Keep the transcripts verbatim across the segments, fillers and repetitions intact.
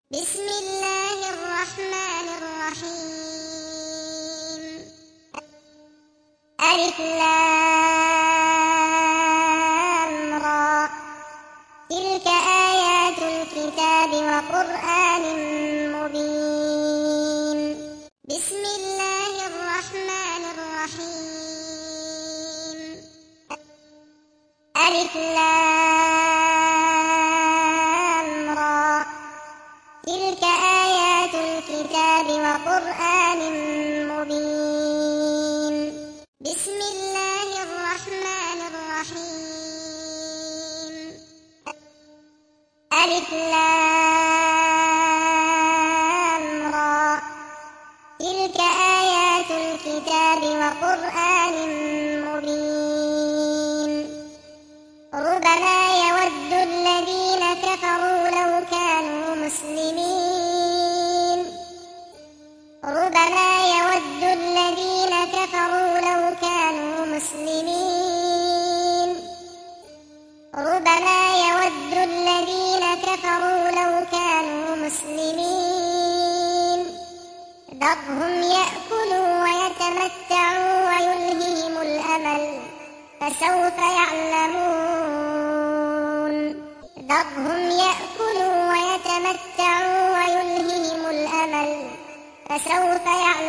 بسم الله الرحمن الرحيم. ألف لام را، تلك آيات الكتاب وقرآن مبين. بسم الله الرحمن الرحيم. ألف لام را، تلك آيات الكتاب وقرآن مبين. بسم الله الرحمن الرحيم. ألف لام را، تلك آيات الكتاب وقرآن مبين. ربما يود الذين كفروا لو كانوا مسلمين. ربما يود الذين كفروا لو كانوا مسلمين. ربما يود الذين كفروا لو كانوا مسلمين. ذرهم يأكلوا ويتمتعوا ويلههم الأمل، فسوف يعلمون. ذرهم يأكلوا ويتمتعوا ويلههم الأمل، فسوف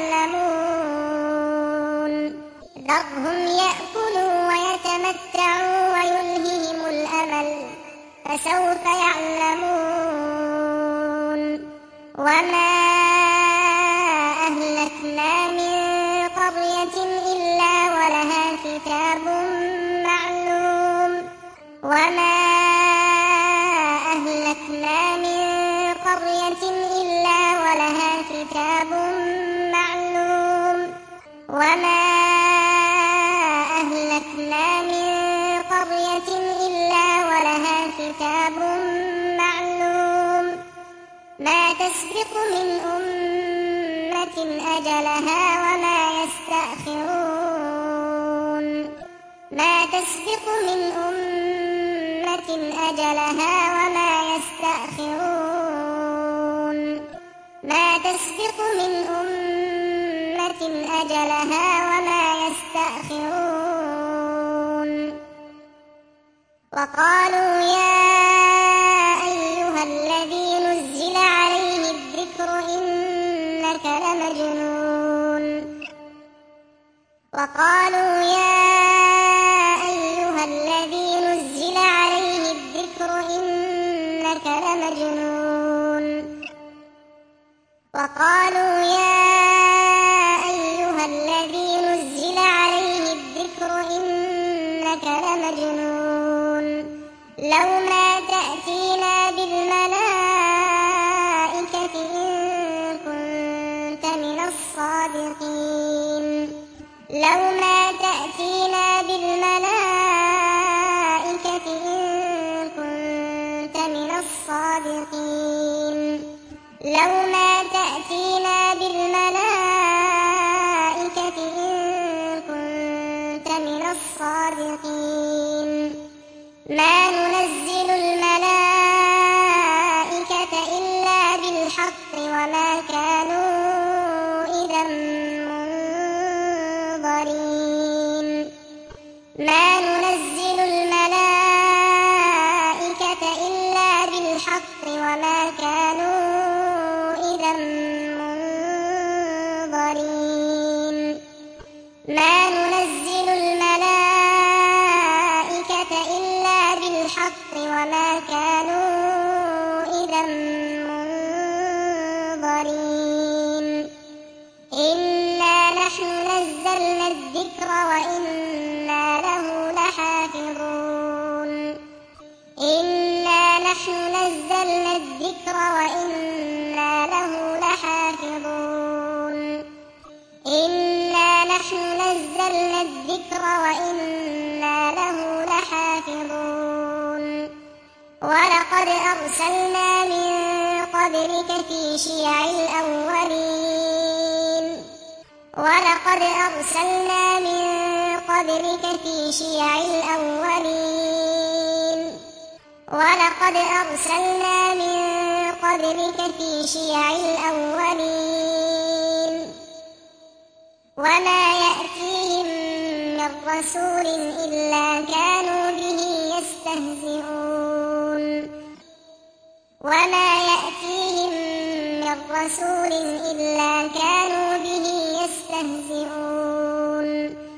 يعلمون. ذرهم يأكلوا ويتمتعوا ويلههم الأمل، فسوف يعلمون. وما أهلكنا من قرية إلا ولها كتاب معلوم. وما أهلكنا من قرية إلا ولها كتاب معلوم. وما أهلكنا من قرية إلا ولها كتاب معلوم. ما تسبق من أمة أجلها وما يستأخرون. ما تسبق من أمة أجلها وما يستأخرون. ما تسبق من أمة أجلها وما يستأخرون. وقالوا يا أيها الذي نزل عليه الذكر إنك لمجنون. وقالوا يا أيها الذي نزل عليه الذكر إنك لمجنون. وقالوا يا أيها الذي نزل عليه الذكر إنك لمجنون. لو ما تأتينا بالملائكة إن كنت من الصادقين. لو ما تأتينا بالملائكة إن كنت من الصادقين. لو ما تأتينا بالملائكة إن كنت من الصادقين. ما ننزل الملائكة إلا بالحق وما كانوا إذا منظرين. ما ننزل الملائكة إلا بالحق وما كانوا إذا منظرين. ما ننزل الملائكة إلا بالحق وما كانوا إذا منظرين. إنا نحن نزلنا الذكر وإنا له لحافظون. إنا نحن نزلنا الذكر وإنا له لحافظون. إنا نحن نزلنا الذكر وإنا له لحافظون. ولقد أرسلنا من قبلك في شيع الأولين. ولقد أرسلنا من قبلك في شيع الأولين. ولقد أرسلنا من قبلك في شيع الأولين وما يأتيهم من رسول إلا كانوا به يستهزئون وما يأتيهم من رسول إلا كانوا به يستهزئون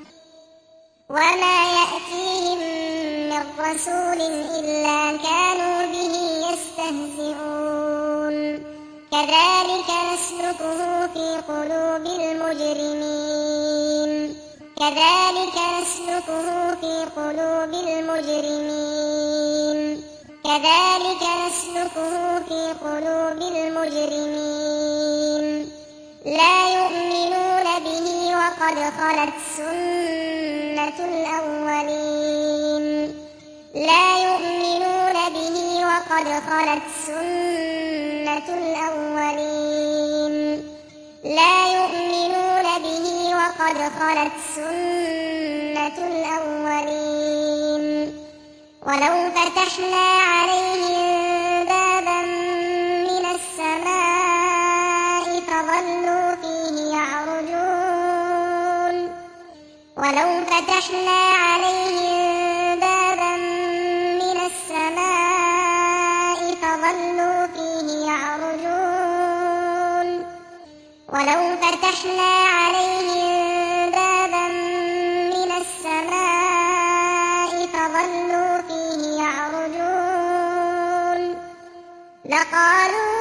وما يأتيهم من رسول إلا كانوا به يستهزئون كذلك نسلكه في قلوب المجرمين كذلك نسلكه في قلوب المجرمين كذلك نسلكه في قلوب المجرمين لا يؤمنون به وقد خلت سنة الأولين لا يؤمنون به وقد خلت سنة الأولين لا يؤمنون به وقد خلت سنة الأولين ولو فتحنا عليهم بابا من السماء فظلوا فيه يعرجون ولو فتحنا عليهم بابا من السماء فظلوا فيه يعرجون ولو فتحنا عليهم بابا من السماء فظلوا فيه يعرجون لقالوا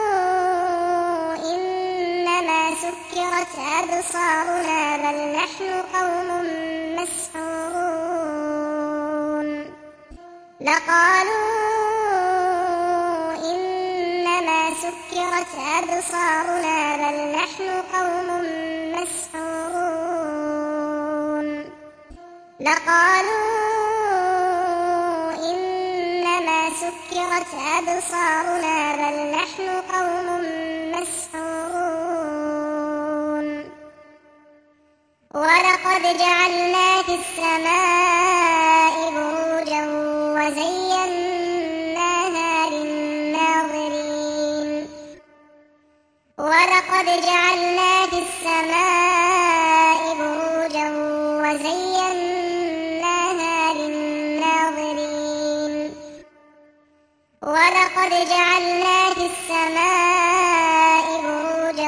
إنما سكرت أبصارنا بل نحن قوم مسحورون لقالوا إنما سكرت أبصارنا بل نحن قوم مسحورون لقالوا إنما سكرت أبصارنا بل نحن قوم مسحورون ولقد جعلنا في السماء بروجا وزيناها للناظرين ولقد جعلنا في السماء بروجا وزيناها للناظرين ولقد جعلنا في السماء بروجا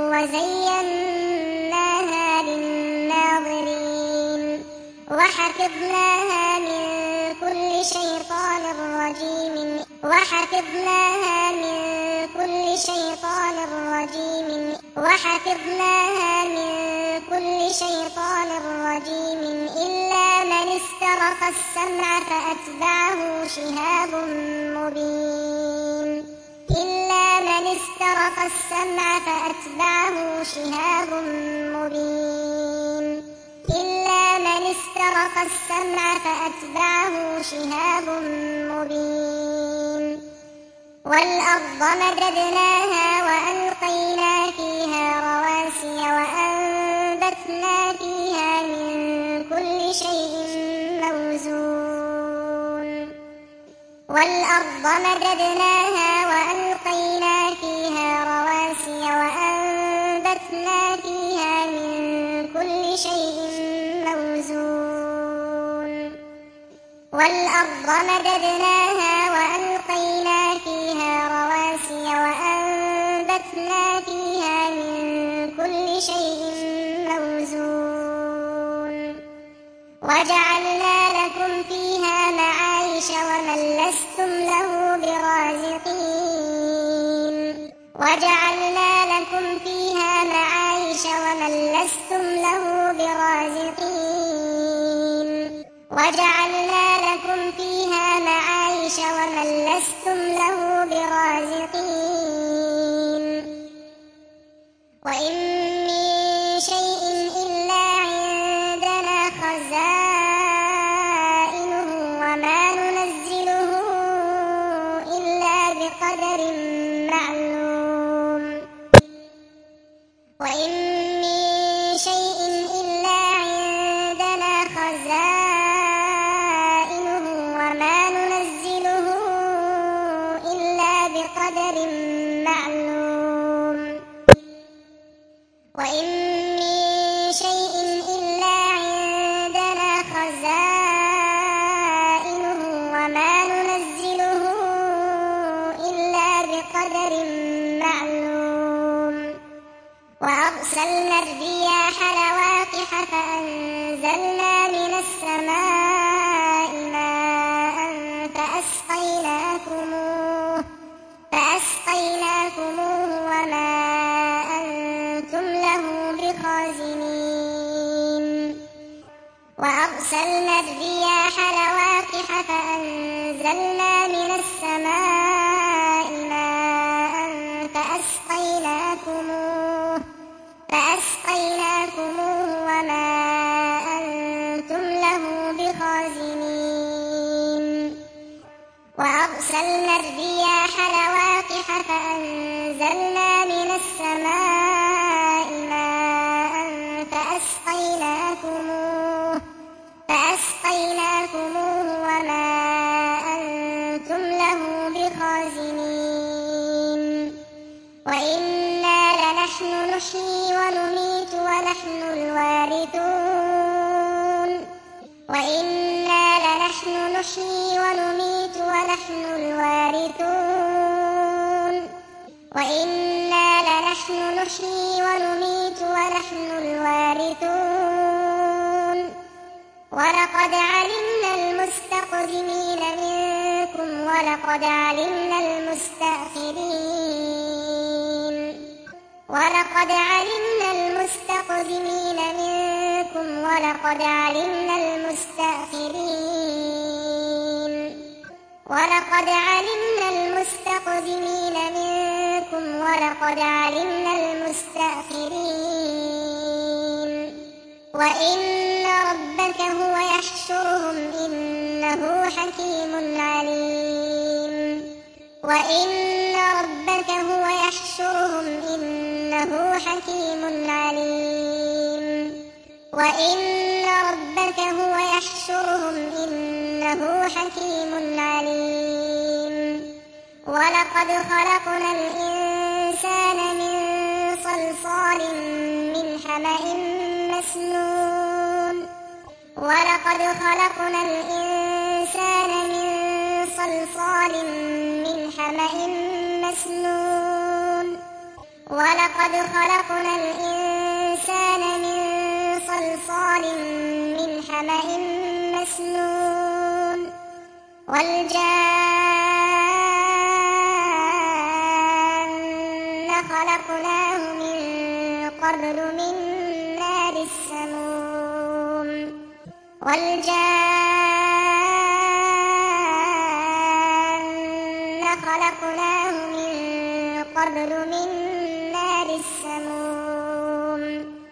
وزيناها للناظرين وحفظناها من كل شيطان رجيم وحفظناها من كل شيطان رجيم وحفظناها من كل شيطان رجيم إلا من استرق السمع فأتبعه شهاب مبين إلا من استرق السمع فأتبعه شهاب مبين إلا من استرق السمع فأتبعه شهاب مبين والأرض مددناها وألقينا فيها رواسي وأنبتنا فيها من كل شيء موزون والأرض مددناها وألقينا فيها رواسي وأنبتنا فيها من كل شيء موزون والأرض مددناها وألقينا فيها رواسي وأنبتنا فيها من كل شيء موزون وجعلنا لكم فيها معايش ومن لستم له برازقين وجعلنا لكم فيها معايش ومن لستم له برازقين وجعلنا لكم فيها معايش ومن لستم له برازقين وإن من شيء إلا عندنا خزائنه وما ننزله إلا بقدر معلوم وإن من شيء إلا عندنا خزائنه وما ننزله إلا بقدر معلوم بقدر معلوم وأرسلنا الرياح لواقح فأنزلنا من السماء ماء فأسقيناكموه فأسقيناكموه وما أنتم له بخازنين وأرسلنا الرياح لواقح فأنزلنا من السماء ماء فأسقيناكموه فأسقيناكموه وما أنتم له بخازنين وأرسلنا الرياح لواقح فأنزلنا من السماء ماء فأسقيناكموه فأسقيناكموه وما أنتم له بخازنين وإنا لنحن نحيي ونميت ونحن الوارثون وإنا لنحن نحيي ونميت ونحن الوارثون وإنا لنحن نحيي ونميت ونحن الوارثون ولقد علمنا المستقدمين منكم ولقد علمنا المستأخرين ولقد علمنا المستقدمين منكم ولقد علمنا المستأخرين ولقد علمنا المستقدمين منكم ولقد علمنا المستأخرين وإن ربك هو يحشرهم إنه حكيم عليم وإن ربك هو يحشرهم إنه حكيم عليم وإن ربك هو يحشرهم إنه حكيم عليم ولقد خلقنا الإنسان من صلصال من حمأ مسنون ولقد خلقنا الإنسان من صلصال من حمأ مسنون ولقد خلقنا الإنسان من صلصال من حمأ مسنون والجان خلقناه من قبل من نار السموم والجان خلقناه من قبل من نار السموم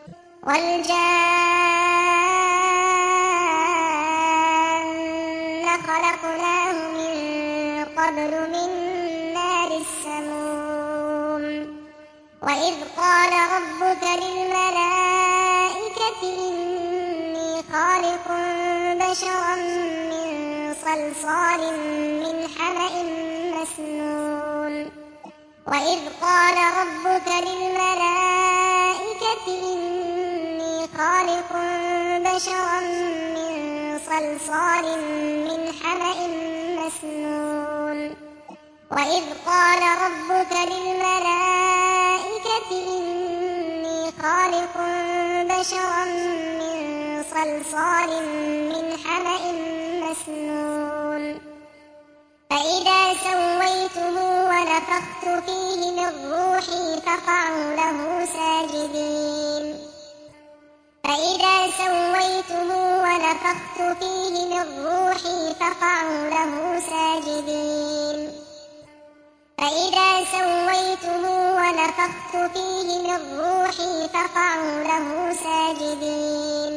والجان خلقناه من قبل من نار السموم وإذ قال ربك للملائكة إني خالق بشرا من صلصال من حمأ مسنون وإذ قال ربك للملائكة إني خالق بشرا من صلصال من حمأ مسنون وإذ قال ربك للملائكة إني خالق بشرا من صلصال من حمأ مسنون فإذا سويته ونفخت فيه من روحي فقعوا له ساجدين فإذا سويته ونفخت فيه من روحي فقعوا له ساجدين فإذا سويته ونفخت فيه من روحي فقعوا له ساجدين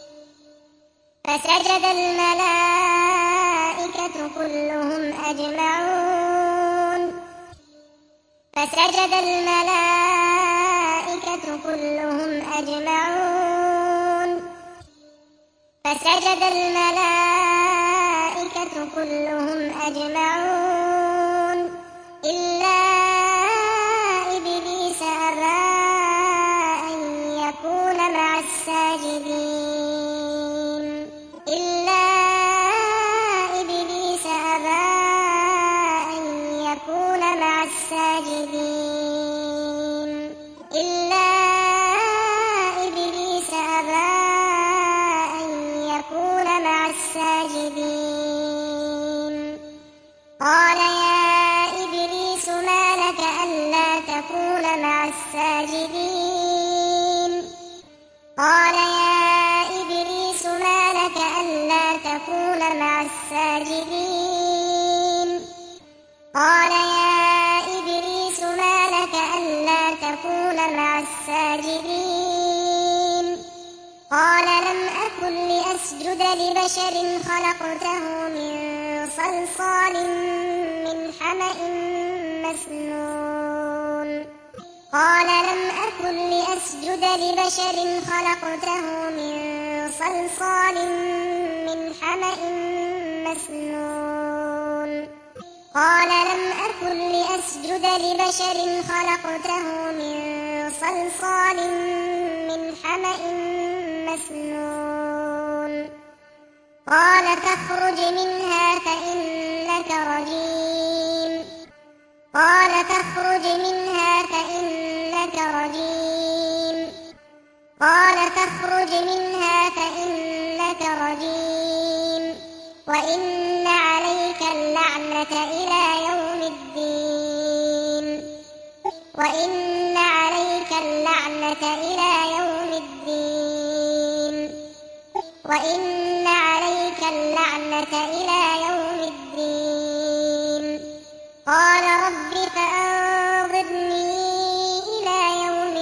فسجد الملائكة كلهم أجمعون فسجد الملائكة كلهم أجمعون فسجد الملائكة كلهم أجمعون إلا إبليس أبى أن يكون مع الساجدين إلا إبليس أبى أن يكون مع الساجدين الساجدين قال يا إبليس ما لك ألا تكون مع الساجدين قال يا إبليس ما لك ألا تكون مع الساجدين قال لم أكن لأسجد لبشر خلقته من صلصال من حمأ مسنون قال لم أكن لأسجد لبشر خلقته من صلصال من حمأ مسنون قال لم أكن لأسجد لبشر خلقته من صلصال من حمأ مسنون قال فاخرج منها فإنك رجيم قال فاخرج منها فإنك رجيم قال فاخرج منها فإنك رجيم وإن عليك اللعنة إلى يوم الدين وإن عليك اللعنة إلى يوم الدين وإن عليك اللعنة إلى يوم الدين قال رب فأنظرني إلى يوم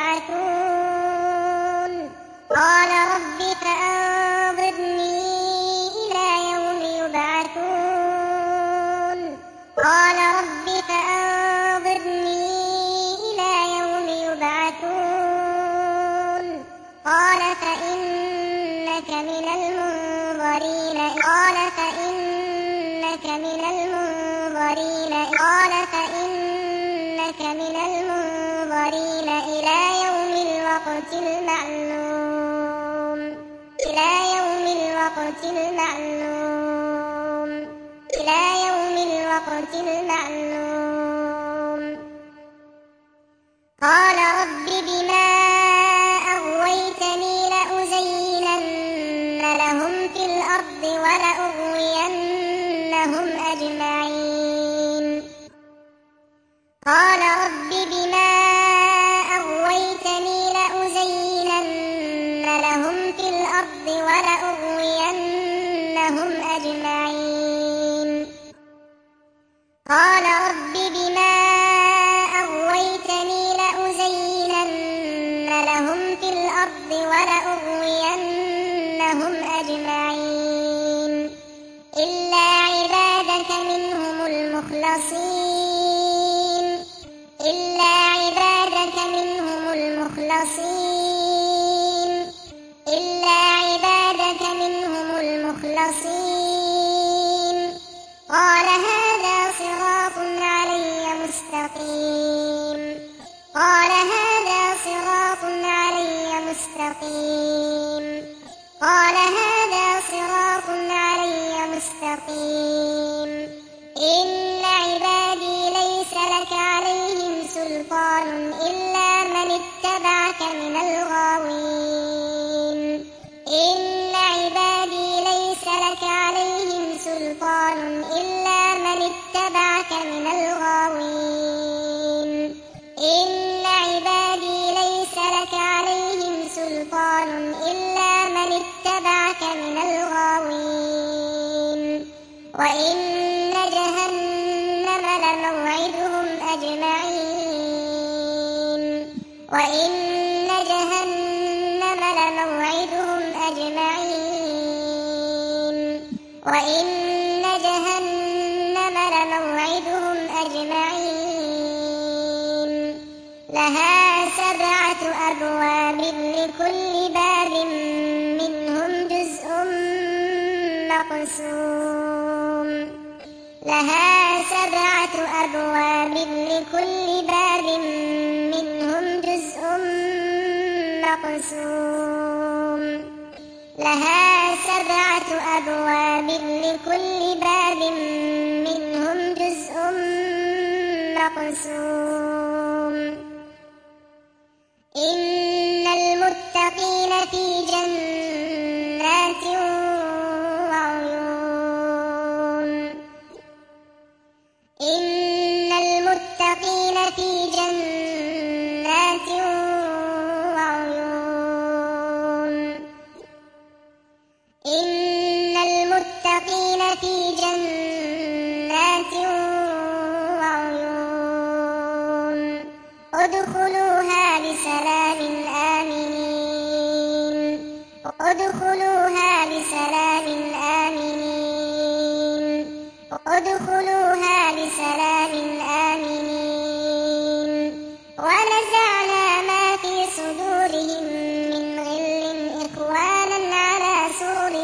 يبعثون قال رب فأنظرني إلى يوم يبعثون قال رب فأنظرني إلى يوم يبعثون قال فإنك من المنظرين قال فإنك من المنظرين قال فإنك من المنظرين إلى يوم الوقت المعلوم إلى يوم الوقت المعلوم إلى يوم الوقت المعلوم قال رب بما أغويتني لأزينن لهم في الأرض ولأغوينهم أجمعين قال رب بما أغويتني لأزينن لهم في الأرض ولأغوينهم أجمعين قال رب بما أغويتني لأزينن لهم في الأرض ولأغوينهم أجمعين إلا عبادك منهم المخلصين إلا عبادك منهم المخلصين إلا عبادك منهم المخلصين قال هذا صراط علي مستقيم قال هذا صراط علي مستقيم قال هذا صراط علي مستقيم إن عبادي ليس لك عليهم سلطان إلا من اتبعك من الغاوين إن عبادي ليس لك عليهم سلطان إلا من اتبعك من الغاوين إن عبادي ليس لك عليهم سلطان إلا من اتبعك من الغاوين وإن جهنم لموعدهم أجمعين وإن جهنم لموعدهم أجمعين وإن جهنم لموعدهم أجمعين لها سبعة أبواب لكل باب منهم جزء مقسوم لها سبعة أبواب لكل باب منهم جزء مقسوم لها سبعة أبواب لكل باب منهم جزء مقسوم إن المتقين في جنات وعيون إن المتقين في جنات ادخلوها بسلام آمنين ادخلوها بسلام آمنين ادخلوها بسلام آمنين ونزعنا ما في صدورهم من غل إخوانا على سرر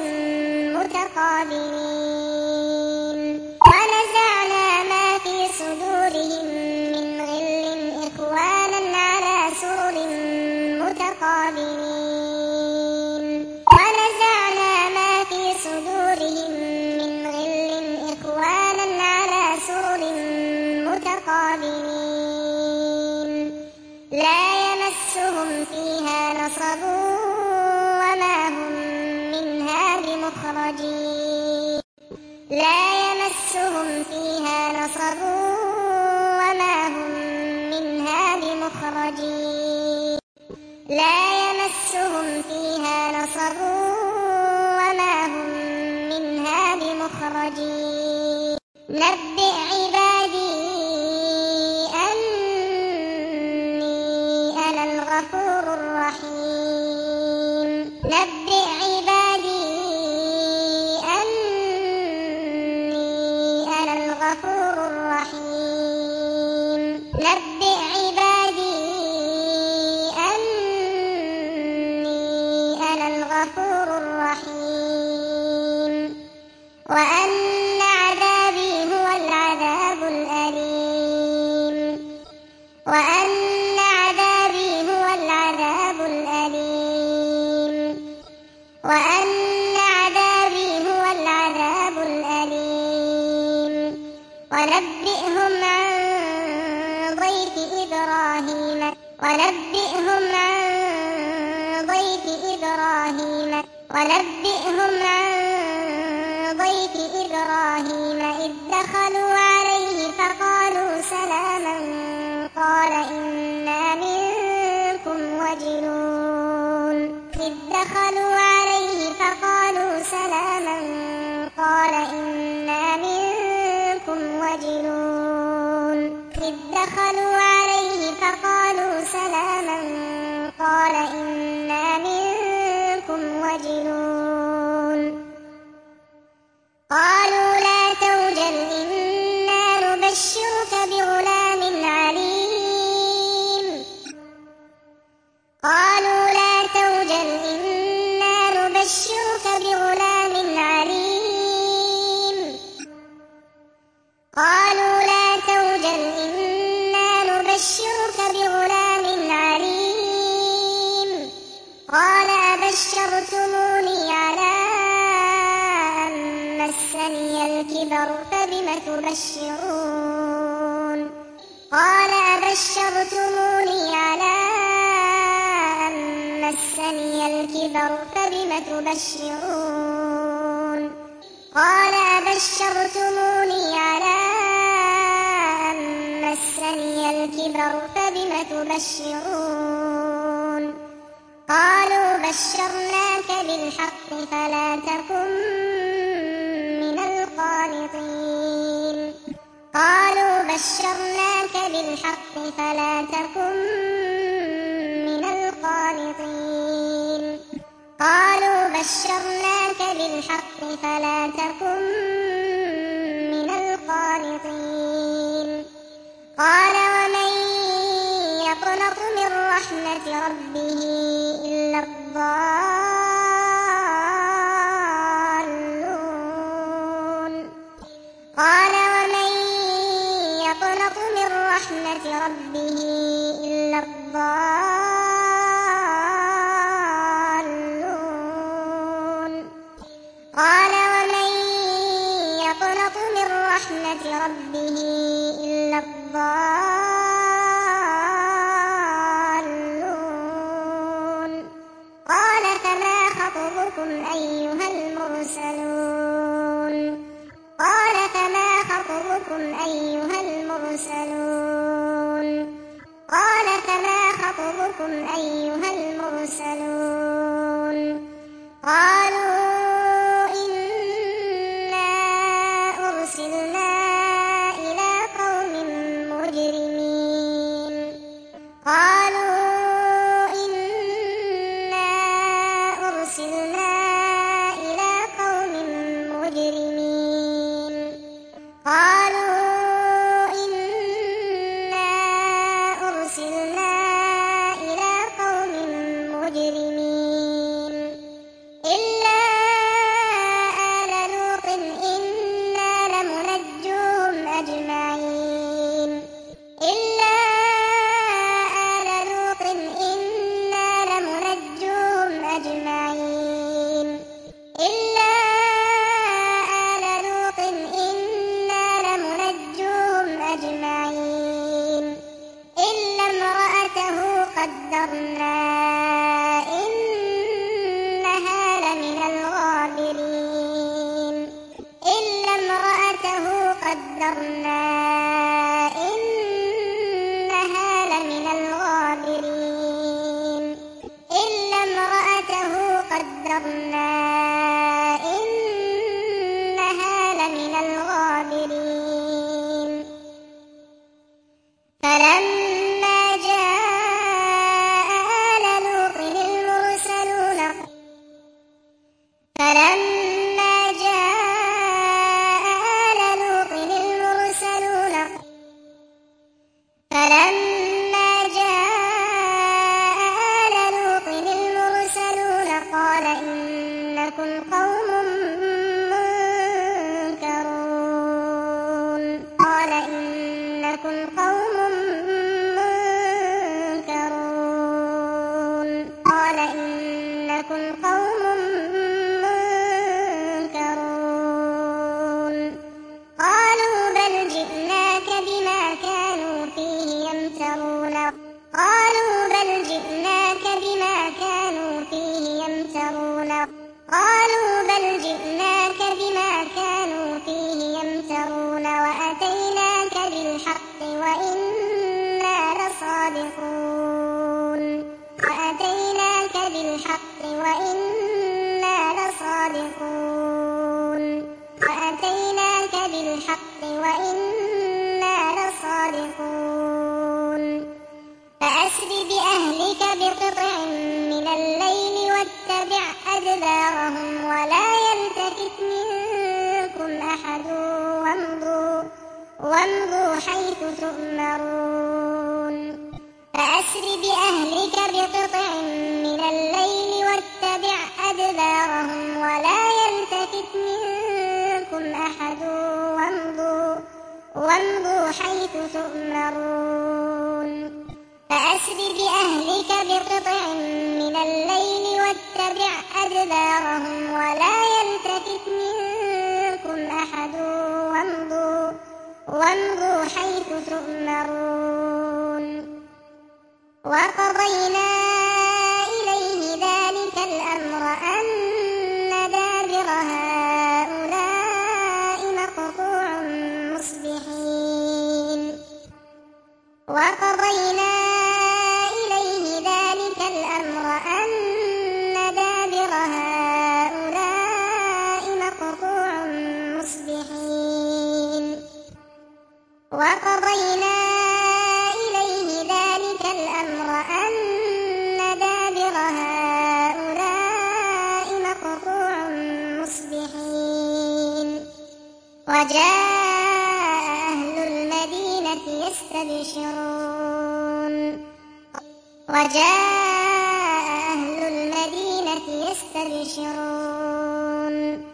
متقابلين ونزعنا ما في صدورهم من غل إخوانا على سرر متقابلين ونزعنا ما في صدورهم من غل إخوانا على سرر متقابلين لا يمسهم فيها نصب وما هم منها بمخرجين لا يمسهم فيها نصب وما هم منها بمخرجين لا يمسهم فيها نصب وما هم منها بمخرجين نبئ عبادي أني أنا الغفور الرحيم نبئ عبادي أني أنا الغفور الرحيم نبئ عبادي أني أنا الغفور الرحيم وأن عذابي هو العذاب الأليم وأن عذابي هو العذاب الأليم وأن عذابي هو العذاب الأليم ونبئهم عن ضيف إبراهيم ونبئهم عن ضيف إبراهيم ونبئهم عن ضيف إبراهيم إذ دخلوا عليه فقالوا سلاما قال إنا منكم وجلون إذ دخلوا عليه فقالوا سلاما قال إنا منكم وجلون إذ دخلوا عليه فقالوا سلاما قال إنا منكم وجلون قالوا لا توجل إنا نبشرك بغلام عليم قالوا لا توجل إنا نبشرك بغلام عليم قالوا لا توجل إنا نبشرك بغلام عليم قال أبشرتموني على أن مسني الكبر فبم تبشرون قال أبشرتموني على أن مسني الكبر فبم تبشرون قال أبشرتموني على أن مسني الكبر فبم تبشرون قالوا بشرناك بالحق فلا تكن من القانطين قالوا بشرناك بالحق فلا تكن من القانطين قالوا بشرناك بالحق فلا تكن من القانطين قال ومن يقنط من رحمة ربه إلا الضالون قال ومن يقنط من رحمة ربه إلا الضالون قال ومن يقنط من رحمة ربه إلا الضالون قال فما خطبكم أيها المرسلون قال فما خطبكم أيها المرسلون قال فما خطبكم أيها المرسلون قالوا إنا أرسلنا إلى قوم مجرمين قدرنا إنها لمن الغابرين إلا امرأته قدرنا إنها لمن الغابرين إلا امرأته قدرنا إنها لمن الغابرين فلما جاء آل لوط المرسلون فلما جاء آل لوط المرسلون فلما جاء آل لوط المرسلون قال إنكم قوم منكرون قال إنكم قوم منكرون قال إنكم قوم منكرون قالوا بل جئناك بما كانوا فيه يمترون قالوا بل جئناك بما كانوا فيه يمترون قالوا بل جئناك بما كانوا فيه يمترون وأتيناك بالحق وإنا لصادقون وأتيناك بالحق وإنا لصادقون وأتيناك بالحق وإنا لصادقون فأسر بأهلك بقطع من الليل واتبع أدبارهم ولا يلتفت منكم أحد وامضوا وامضوا حيث تؤمرون فأسر بأهلك بقطع من الليل واتبع أدبارهم ولا يلتفت منكم أحد وامضوا وامضوا حيث تؤمرون فأسر بأهلك بقطع من الليل واتبع أدبارهم ولا يلتفت منكم أحد وامضوا وامضوا حيث تؤمرون وقضينا إليه ذلك الأمر أن دابر هؤلاء مقطوع مصبحين وقضينا إليه ذلك الأمر أن دابر هؤلاء مقطوع مصبحين وقضينا إليه ذلك الأمر أن دابر هؤلاء مقطوع مصبحين وجاء أهل المدينة يستبشرون وجاء أهل المدينة يستبشرون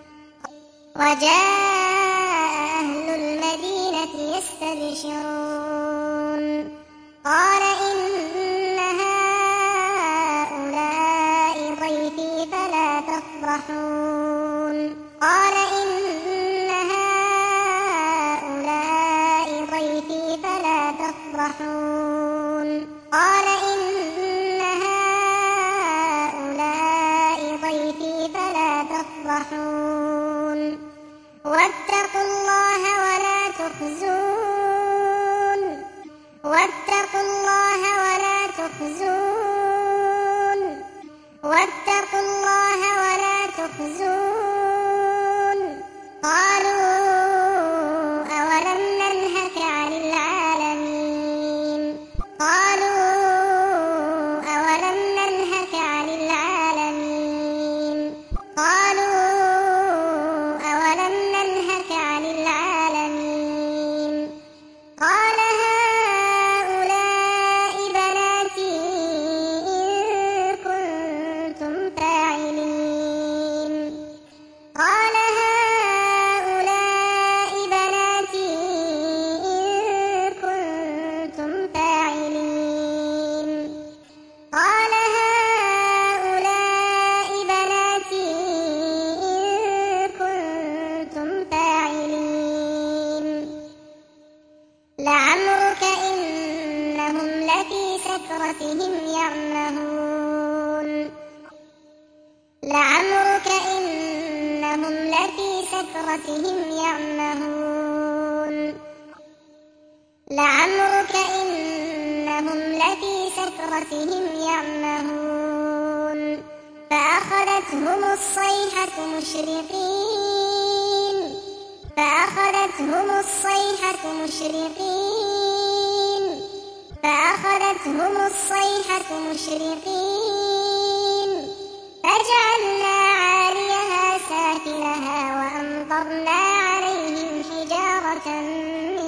وجاء أهل المدينة يستبشرون قال إن هؤلاء ضيفي فلا تفضحون قال إن هؤلاء ضيفي فلا تفضحون قال إن هؤلاء ضيفي فلا تفضحون واتقوا الله ولا تخزون واتقوا الله ولا تخزون واتقوا الله ولا تخزون قالوا أولم ننهك عن العالمين قالوا أولم ننهك عن العالمين قالوا أولم ننهك عن العالمين قال هؤلاء بناتي إن كنتم فاعلين سكرتهم يعمهون لعمرك إنهم لفي سكرتهم يعمهون لعمرك إنهم لفي سكرتهم يعمهون فأخذتهم الصيحة مشرقين فأخذتهم الصيحة مشرقين فأخذتهم الصيحة مشرقين فجعلنا عاليها سافلها وأمطرنا عليهم حجارة من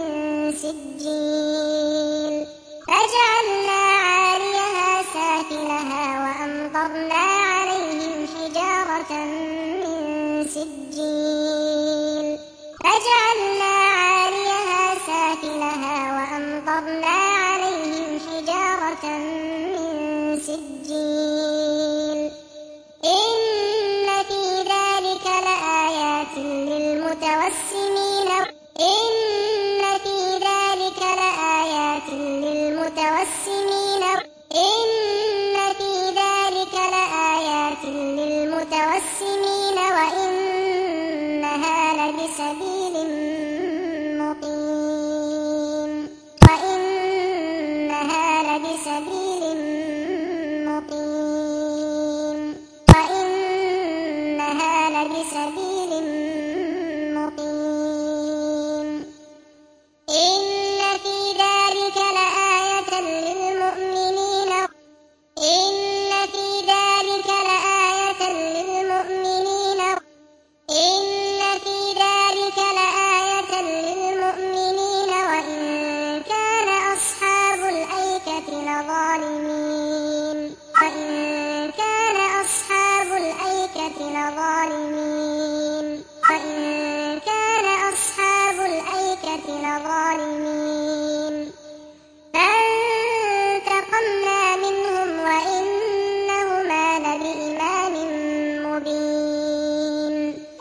سجيل فجعلنا عاليها سافلها وأمطرنا عليهم حجارة من سجيل فجعلنا عاليها سافلها وأمطرنا عليهم حجارة من سجيل إن في ذلك لآيات للمتوسمين إن في ذلك لآيات للمتوسمين إن في ذلك لآيات للمتوسمين وإنها لبسبيل مقيم وإنها لبسبيل مقيم وإنها لبسبيل مقيم إن في ذلك لآية للمؤمنين إن في ذلك لآية للمؤمنين إن في ذلك لآية للمؤمنين وإن كان أصحاب الأيكة لظالمين وإن كان أصحاب الأيكة لظالمين وإن كان أصحاب الأيكة لظالمين فانتقمنا منهم وإنهما لبإمام مبين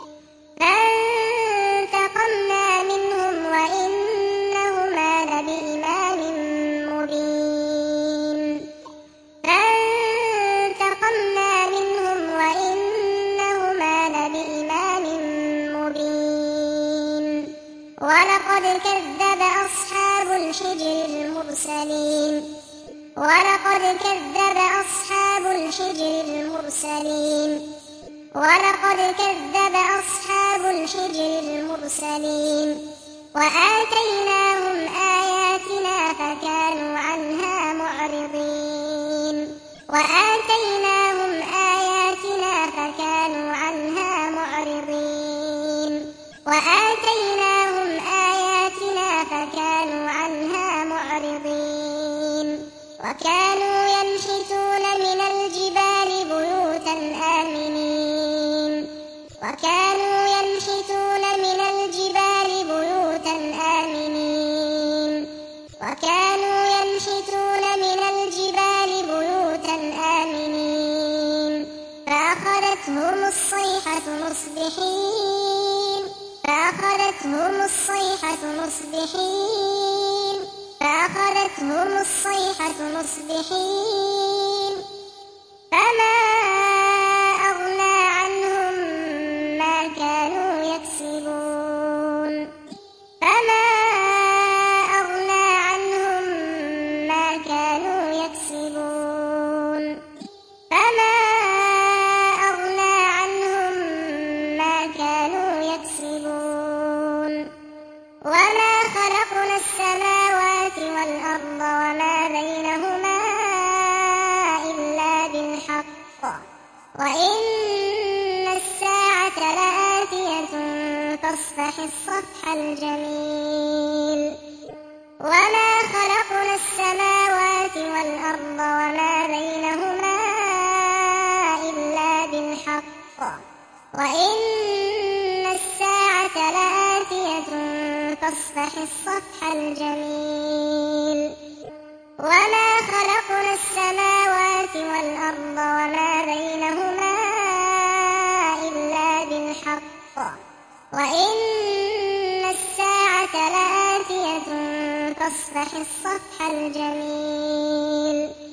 فانتقمنا منهم وإنهما لبإمام مبين فانتقمنا منهم وإنهما لبإمام مبين ولقد كذب أصحاب الحجر المرسلين ولقد كذب أصحاب الحجر المرسلين ولقد كذب أصحاب الحجر المرسلين وآتيناهم آياتنا فكانوا عنها معرضين وآتيناهم آياتنا فكانوا عنها معرضين وآتيناهم آياتنا فكانوا عنها معرضين وكانوا ينحتون من الجبال بيوتا آمنين وكانوا ينحتون من الجبال بيوتا آمنين وكانوا ينحتون من الجبال بيوتا آمنين فأخذتهم الصيحة مصبحين فأخذتهم الصيحة مصبحين فأخذتهم الصيحة مصبحين فما أغنى عنهم ما كانوا يكسبون فما أغنى عنهم ما كانوا يكسبون فما أغنى عنهم ما كانوا يكسبون وما خلقنا السماوات والأرض وما بينهما إلا بالحق وإن الساعة لآتية فاصفح الصفح الجميل وما خلقنا السماوات والأرض وما بينهما إلا بالحق وإن الساعة لآتية فاصفح الصفح الجميل وما خلقنا السماوات والأرض وما بينهما إلا بالحق وإن الساعة لآتية فاصفح الصفح الجميل وما خلقنا السماوات والأرض وما بينهما إلا بالحق وإن الساعة لآتية فاصفح الصفح الجميل وما خلقنا السماوات والأرض وما بينهما إلا بالحق وإن الساعة لآتية فاصفح الصفح الجميل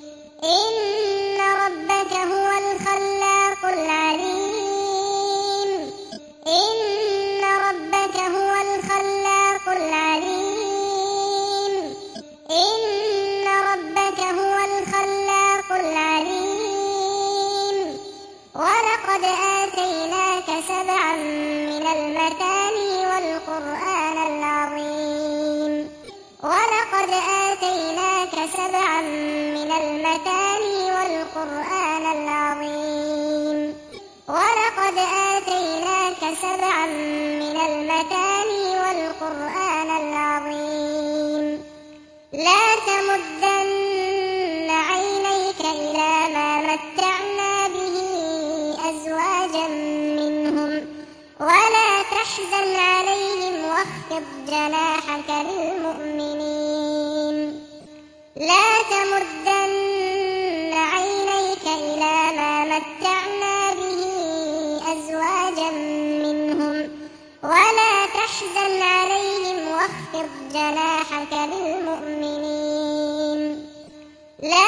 ولقد آتيناك سبعا من المثاني والقرآن العظيم ولقد آتيناك سبعا من المثاني والقرآن العظيم ولقد آتيناك سبعا من المثاني والقرآن العظيم لا تمدن عينيك إلى ما متعنا به أزواجا منهم ولا تحزن عليهم واخفض جناحك للمؤمنين لا تمدن عينيك إلى ما متعنا به أزواجا منهم ولا تحزن عليهم واخفض جناحك للمؤمنين لا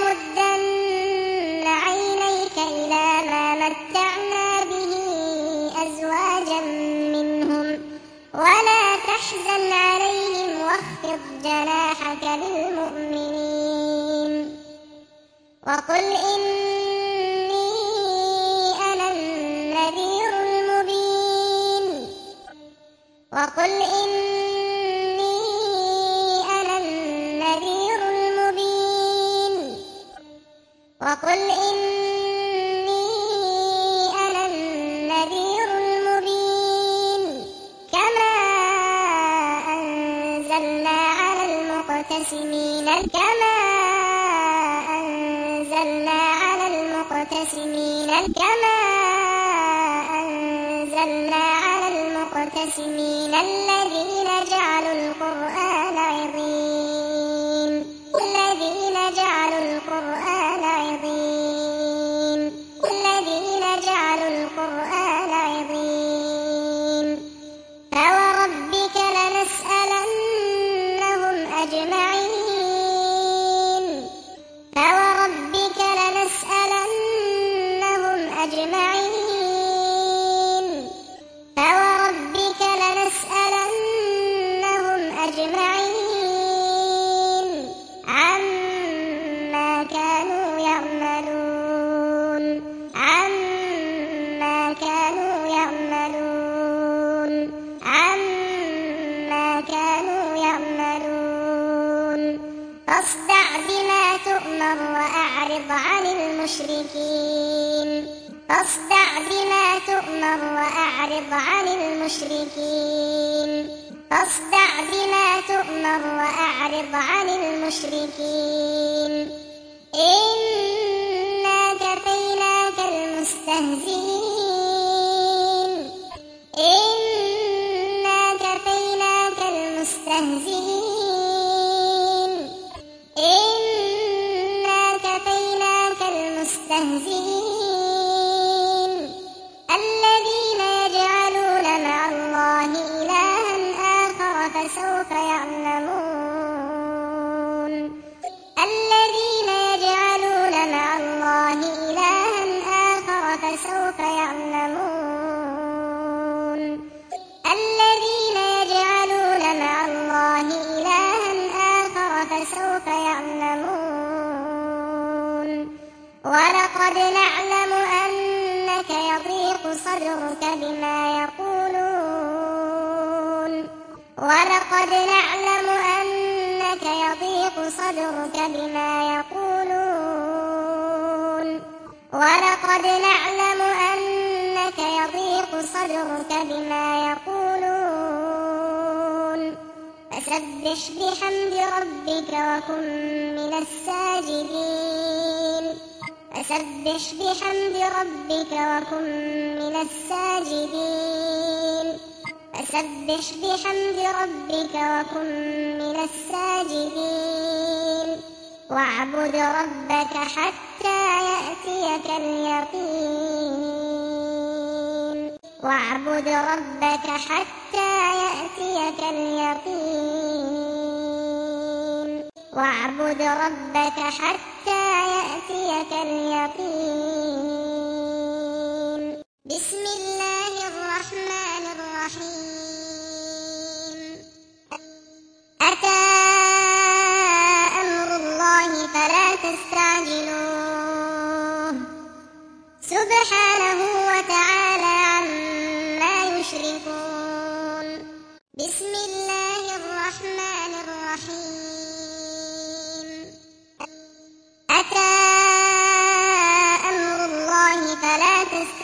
تمدن عينيك إلى ما متعنا به أزواجا منهم ولا تحزن عليهم واخفض جناحك للمؤمنين وقل إني أنا النذير المبين وقل إني أنا النذير المبين وقل إني أنا النذير المبين كما أنزلنا على المقتسمين كما أنزلنا على المقتسمين كما أنزلنا على المقتسمين الذين جعلوا القرآن عظيم الذين جعلوا القرآن عظيم الذين جعلوا القرآن عظيم فوربك لنسألنهم أجمعين فوربك لنسألنهم أجمعين فوربك لنسألنهم أجمعين عما كانوا يعملون عما كانوا يعملون عما كانوا يعملون فاصدع بما تؤمر وأعرض عن المشركين فاصدع بما تؤمر وأعرض عن المشركين فاصدع بما تؤمر وأعرض عن المشركين إنا كفيناك المستهزئين إنا كفيناك المستهزئين إنا كفيناك المستهزئين الذين يجعلون مع الله إلها آخر فسوف يعلمون الذين يجعلون مع الله إلها آخر فسوف يعلمون الذين يجعلون مع الله إلها آخر فسوف يعلمون ولقد نعلم أنك يضيق صدرك بما يقولون ولقد نعلم أنك يضيق صدرك بما يقولون ولقد نعلم أنك يضيق صدرك بما يقولون فسبح بحمد ربك وكن من الساجدين فسبح بحمد ربك وكن من الساجدين فسبح بحمد ربك وكن من الساجدين واعبد ربك حتى يأتيك اليقين واعبد ربك حتى يأتيك اليقين واعبد ربك حتى يأتيك اليقين بسم الله الرحمن الرحيم أتى أمر الله فلا تستعجلوه سبحانه الرحمن الرحيم أتى أمر الله فلا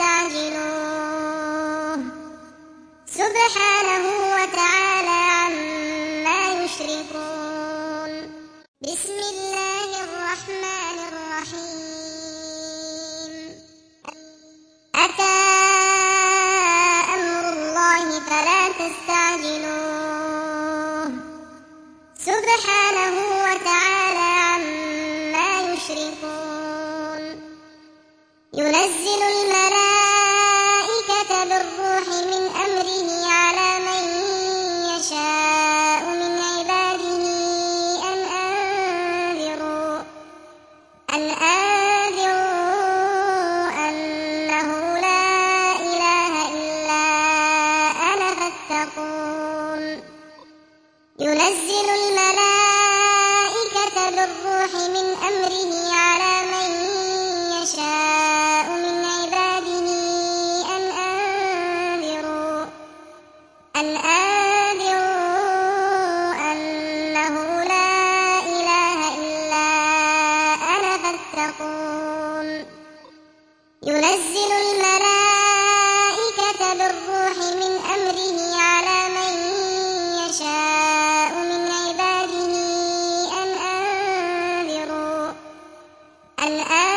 تستعجلوه سبحانه وتعالى عما يشركون بسم الله الرحمن الرحيم أتى أمر الله فلا تستعجلوه سبحانه وتعالى عما يشركون ينزل الملائكة بالروح من أمره على من يشاء من عباده أن أنذروا أن أنذروا أنه لا إله إلا أنا فاتقون ينزل الملائكة بالروح من أمره على من يشاء من عباده أن أنذروا أن أنذروا أنه لا إله إلا أنا فاتقون ينزل الملائكة بالروح من أمره على من يشاء من عباده أن أنذروا أن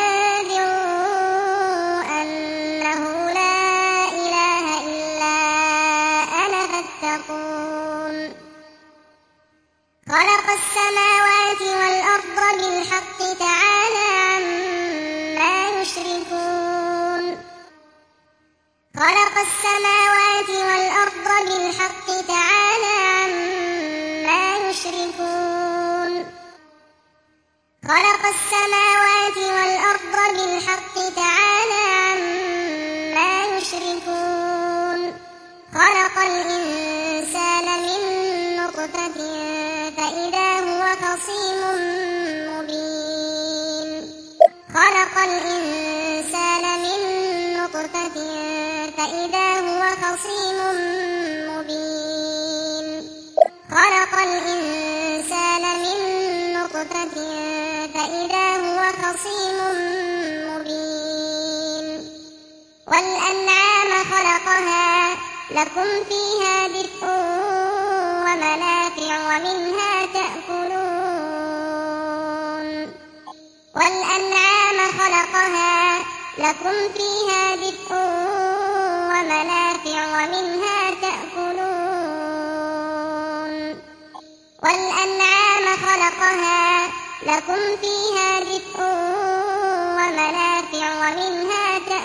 أنذروا أنه لا إله إلا أنا فاتقون خلق السماوات والأرض بالحق تعالى عما يشركون خلق السماوات والأرض بالحق تعالى عما يشركون خلق السماوات والأرض بالحق تعالى عما يشركون خلق الإنسان من نطفة فإذا هو خصيم مبين خلق الإنسان من نطفة فإذا هو خصيم مبين خلق الإنسان من نطفة فإذا هو خصيم مبين والأنعام خلقها لكم فيها دفء ومنافع ومنها تأكلون والأنعام خلقها لكم فيها دفء ومنافع ومنها تأكلون والأنعام خلقها لكم فيها دفء ومنافع ومنها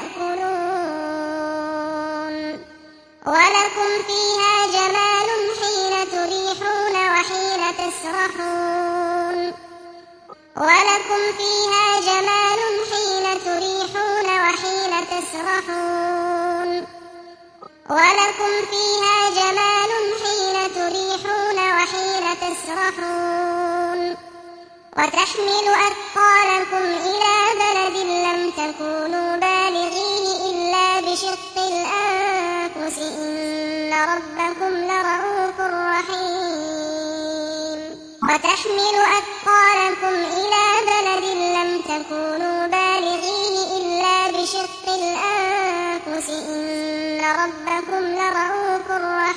تأكلون ولكم فيها جمال حين تريحون وحين تسرحون ولكم فيها جمال حين تريحون وحين تسرحون ولكم فيها جمال حين تريحون وحين تسرحون وتحمل أثقالكم إلى بلد لم تكونوا بالغيه إلا بشق الأنفس إن ربكم لرؤوف رحيم وتحمل أثقالكم إلى بلد لم تكونوا بالغيه إلا بشق الأنفس إن ربكم لرؤوف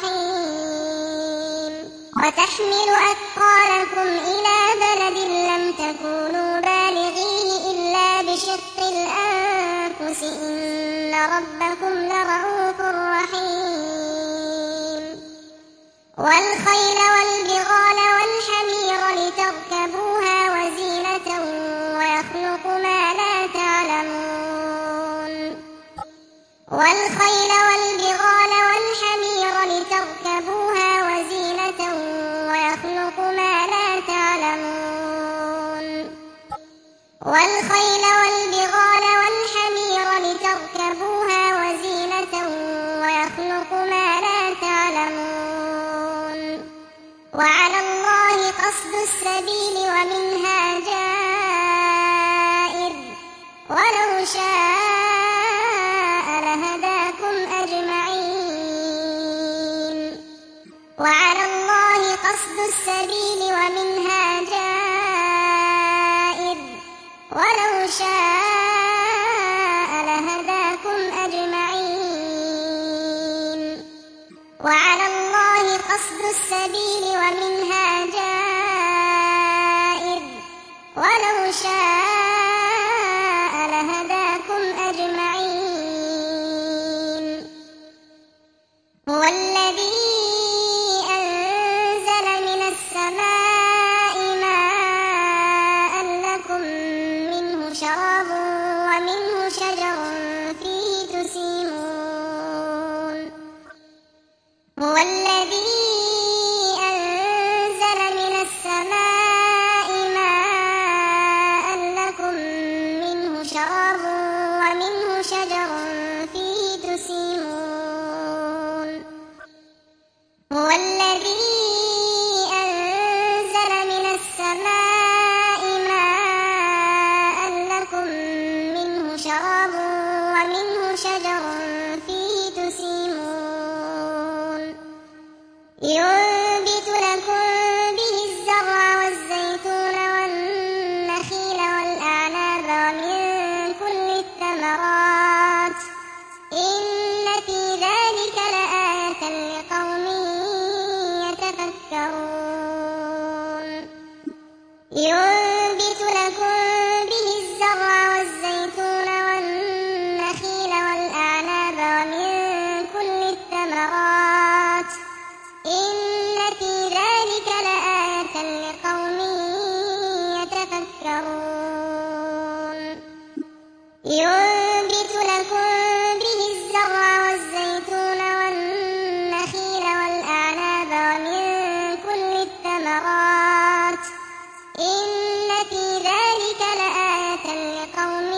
رحيم وتحمل أثقالكم إلى بلد لم تكونوا بالغيه إلا بشق الأنفس إن ربكم لرؤوف رحيم والخيل والبغال والحمير لتركبوها وزينة ويخلق ما لا تعلمون والخيل والبغال والحمير لتركبوها وزينة ويخلق ما لا تعلمون والخيل والبغال والحمير لتركبوها وزينة ويخلق ما لا تعلمون وعلى الله قصد السبيل ومنها جائر ولو شاء لهداكم أجمعين وعلى الله قصد السبيل ومنها جائر ولو شاء لهداكم أجمعين وعلى الله قصد السبيل ومنها جائر ولو شاء لهداكم أجمعين هو الذي أنزل من السماء ماء لكم منه شراب ومنه شجر فيه تسيمون هو الذي أنزل من السماء ماء لكم منه شراب ومنه شجر فيه تسيمون هو الذي أنزل من السماء ماء لكم منه شراب ومنه شجر فيه تسيمون ينبت لكم به الزرع والزيتون والنخيل والأعناب ومن كل الثمرات إن في ذلك لآية لقوم يتفكرون ينبت لكم به الزرع والزيتون والنخيل والأعناب ومن كل الثمرات إن في ذلك لآية لقوم يتفكرون ينبت لكم به الزرع والزيتون والنخيل والأعناب ومن كل الثمرات إن في ذلك لآية لقوم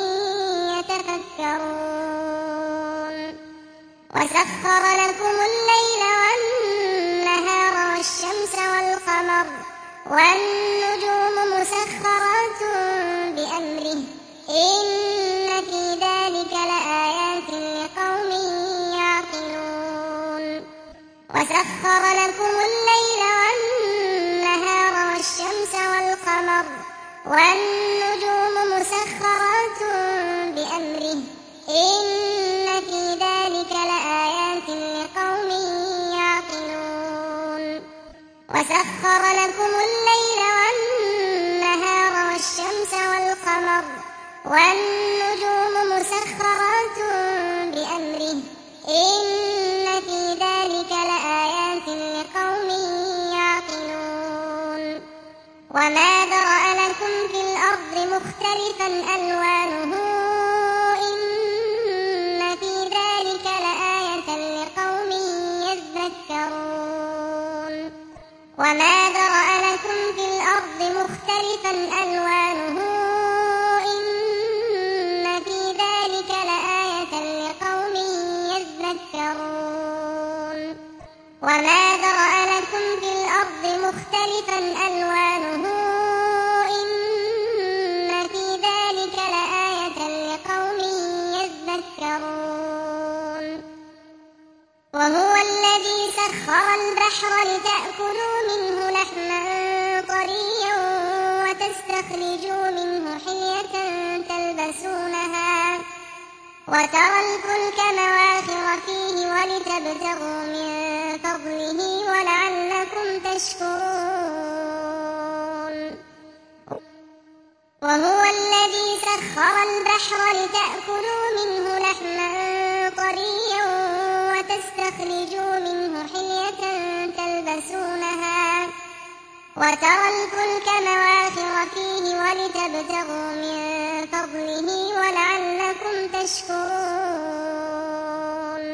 يتفكرون وسخر لكم الليل والنهار والشمس والقمر والنجوم مسخرات بأمره إن في ذلك لآيات لقوم يعقلون وسخر لكم الليل والنهار والشمس والقمر والنجوم مسخرات بأمره إن في ذلك لآيات لقوم يعقلون وسخر لكم الليل والنهار والشمس والقمر والنجوم مسخرات بأمره إن في ذلك لآيات لقوم يعقلون وما ذرأ لكم في الأرض مختلفا ألوانه إن في ذلك لآية لقوم يذكرون وما ذرأ لكم في الأرض مختلفا ألوانه إن في ذلك لآية لقوم يذكرون وما ذرأ لكم في الأرض مختلفا ألوانه إن في ذلك لآية لقوم يذكرون وهو الذي سخر البحر لتأكلوا منه لحما طريا وتستخرجوا منه حلية تلبسونها وترى الفلك مواخر فيه ولتبتغوا من فضله ولعلكم تشكرون وهو الذي سخر البحر لتأكلوا منه لحما طريا وتستخرجوا منه حلية تلبسونها وترى الفلك مواخر فيه ولتبتغوا من فضله ولعلكم تشكرون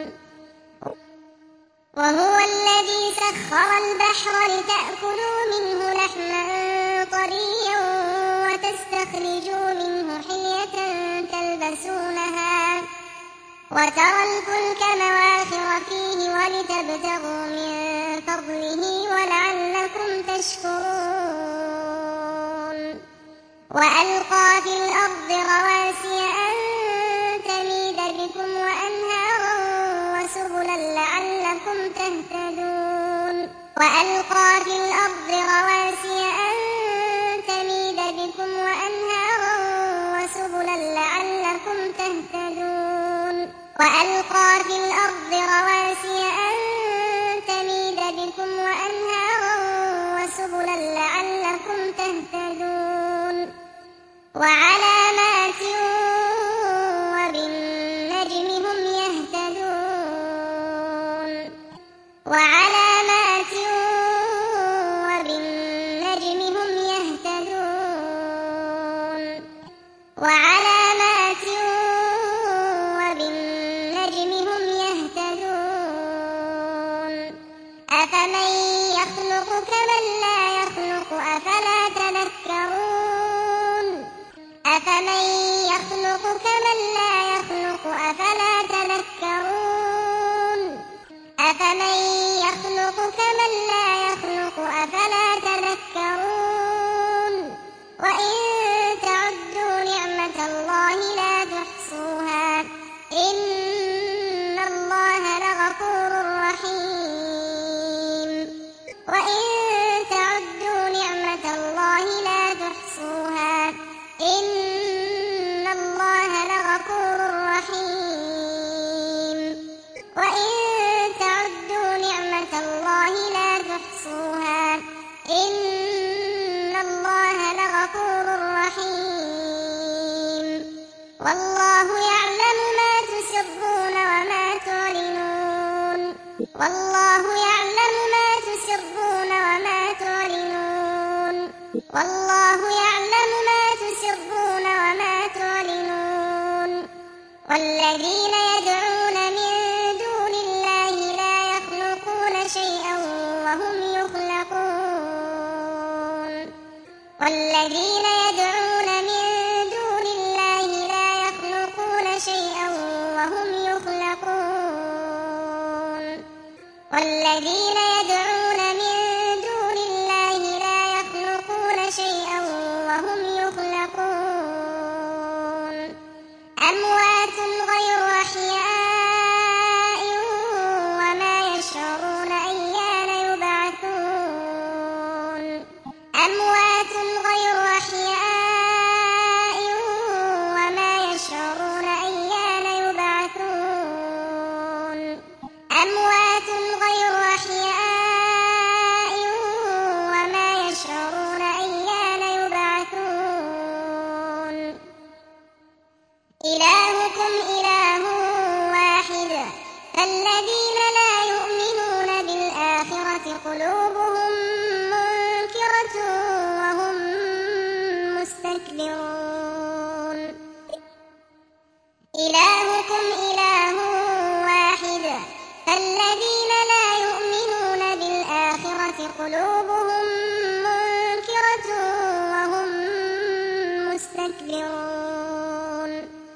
وهو الذي سخر البحر لتأكلوا منه لحما طريا وتستخرجوا منه حلية تلبسونها وترى الفلك مواخر فيه ولتبتغوا من فضله ولعلكم تشكرون وألقى في الأرض رواسي أن تميد بكم وأنهارا وسبلا لعلكم تهتدون وألقى في الأرض لعلكم تهتدون وألقى في الأرض رواسي أن تميد بكم وأنهارا وسبلا لعلكم تهتدون وعلامات وبالنجم هم يهتدون وعلامات وبالنجم هم يهتدون وعلامات وبالنجم هم يهتدون أفمن يخلق كمن لا يخلق أفلا تذكرون أفمن يخلق كمن لا يخلق أفلا تذكرون أفمن يخلق كمن لا يخلق أفلا تذكرون وإن تعدوا نعمة الله لا تحصوها إن الله لغفور رحيم وإن تعدوا نعمة الله لا تحصوها إن الله لغفور رحيم وإن تعدوا نعمة الله لا تحصوها إن الله لغفور رحيم والله يعلم ما تسرون وما تعلنون والله يعلم ما تسرون وما تعلنون والله يعلم ما تسرون وما تعلنون والذين يدعون من دون الله لا يخلقون شيئا وهم يخلقون والذين يدعون من دون الله لا يخلقون شيئا وهم يخلقون والذين يدعون من دون الله لا يخلقون شيئا وهم يخلقون أموات غير أحياء وما يشعرون أيان يبعثون أموات غير أحياء وما يشعرون أيان يبعثون أموات غير أحياء وما يشعرون أيان يبعثون إلهكم إله واحد فالذين لا يؤمنون بالآخرة قلوبهم منكرة وهم مستكبرون إلهكم إله واحد فالذين لا يؤمنون بالآخرة قلوبهم منكرة وهم مستكبرون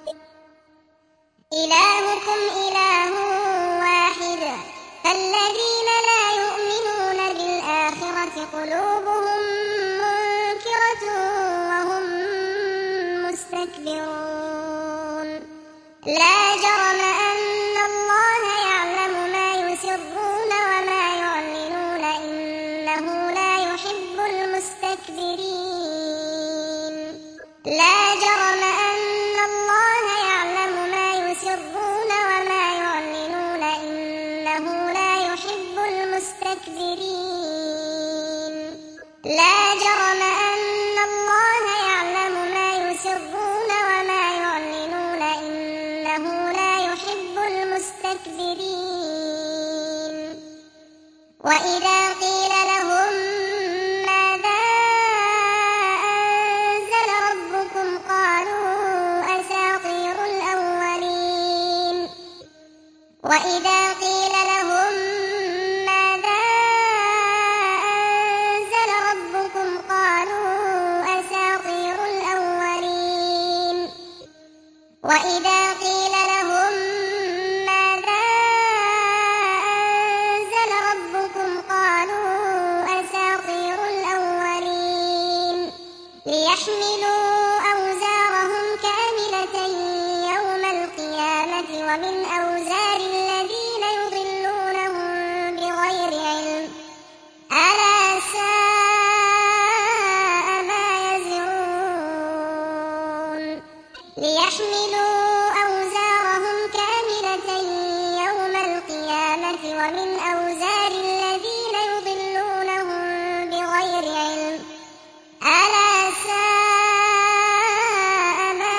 إلهكم إله واحد فالذين لا يؤمنون بالآخرة قلوبهم منكرة وهم مستكبرون لا جرم أن الله يعلم ما يسرون وما يعلنون إنه لا يحب المستكبرين لا جرم أن الله يعلم ما يسرون وما يعلنون إنه لا يحب المستكبرين لا جرم أن الله يعلم ما يسرون وما يعلنون إنه لا يحب المستكبرين وإذا قيل لهم ماذا أنزل ربكم قالوا أساطير الأولين وإذا قيل لهم ماذا أنزل ربكم قالوا أساطير الأولين وإذا قيل لهم ماذا أنزل ربكم قالوا أساطير الأولين ليحملوا أوزارهم كاملة يوم القيامة ومن أوزار الذين يضلونهم بغير علم ألا ساء ما يزرون ليحملوا أوزارهم كاملة يوم القيامة ومن أوزار الذين يضلونهم بغير علم ألا ساء ما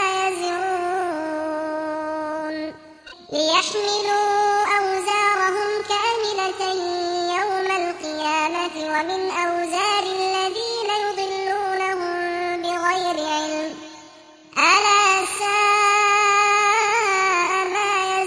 يزرون ليحملوا أوزارهم كاملة يوم القيامة ومن أوزار الذين يضلونهم بغير علم ألا ساء ما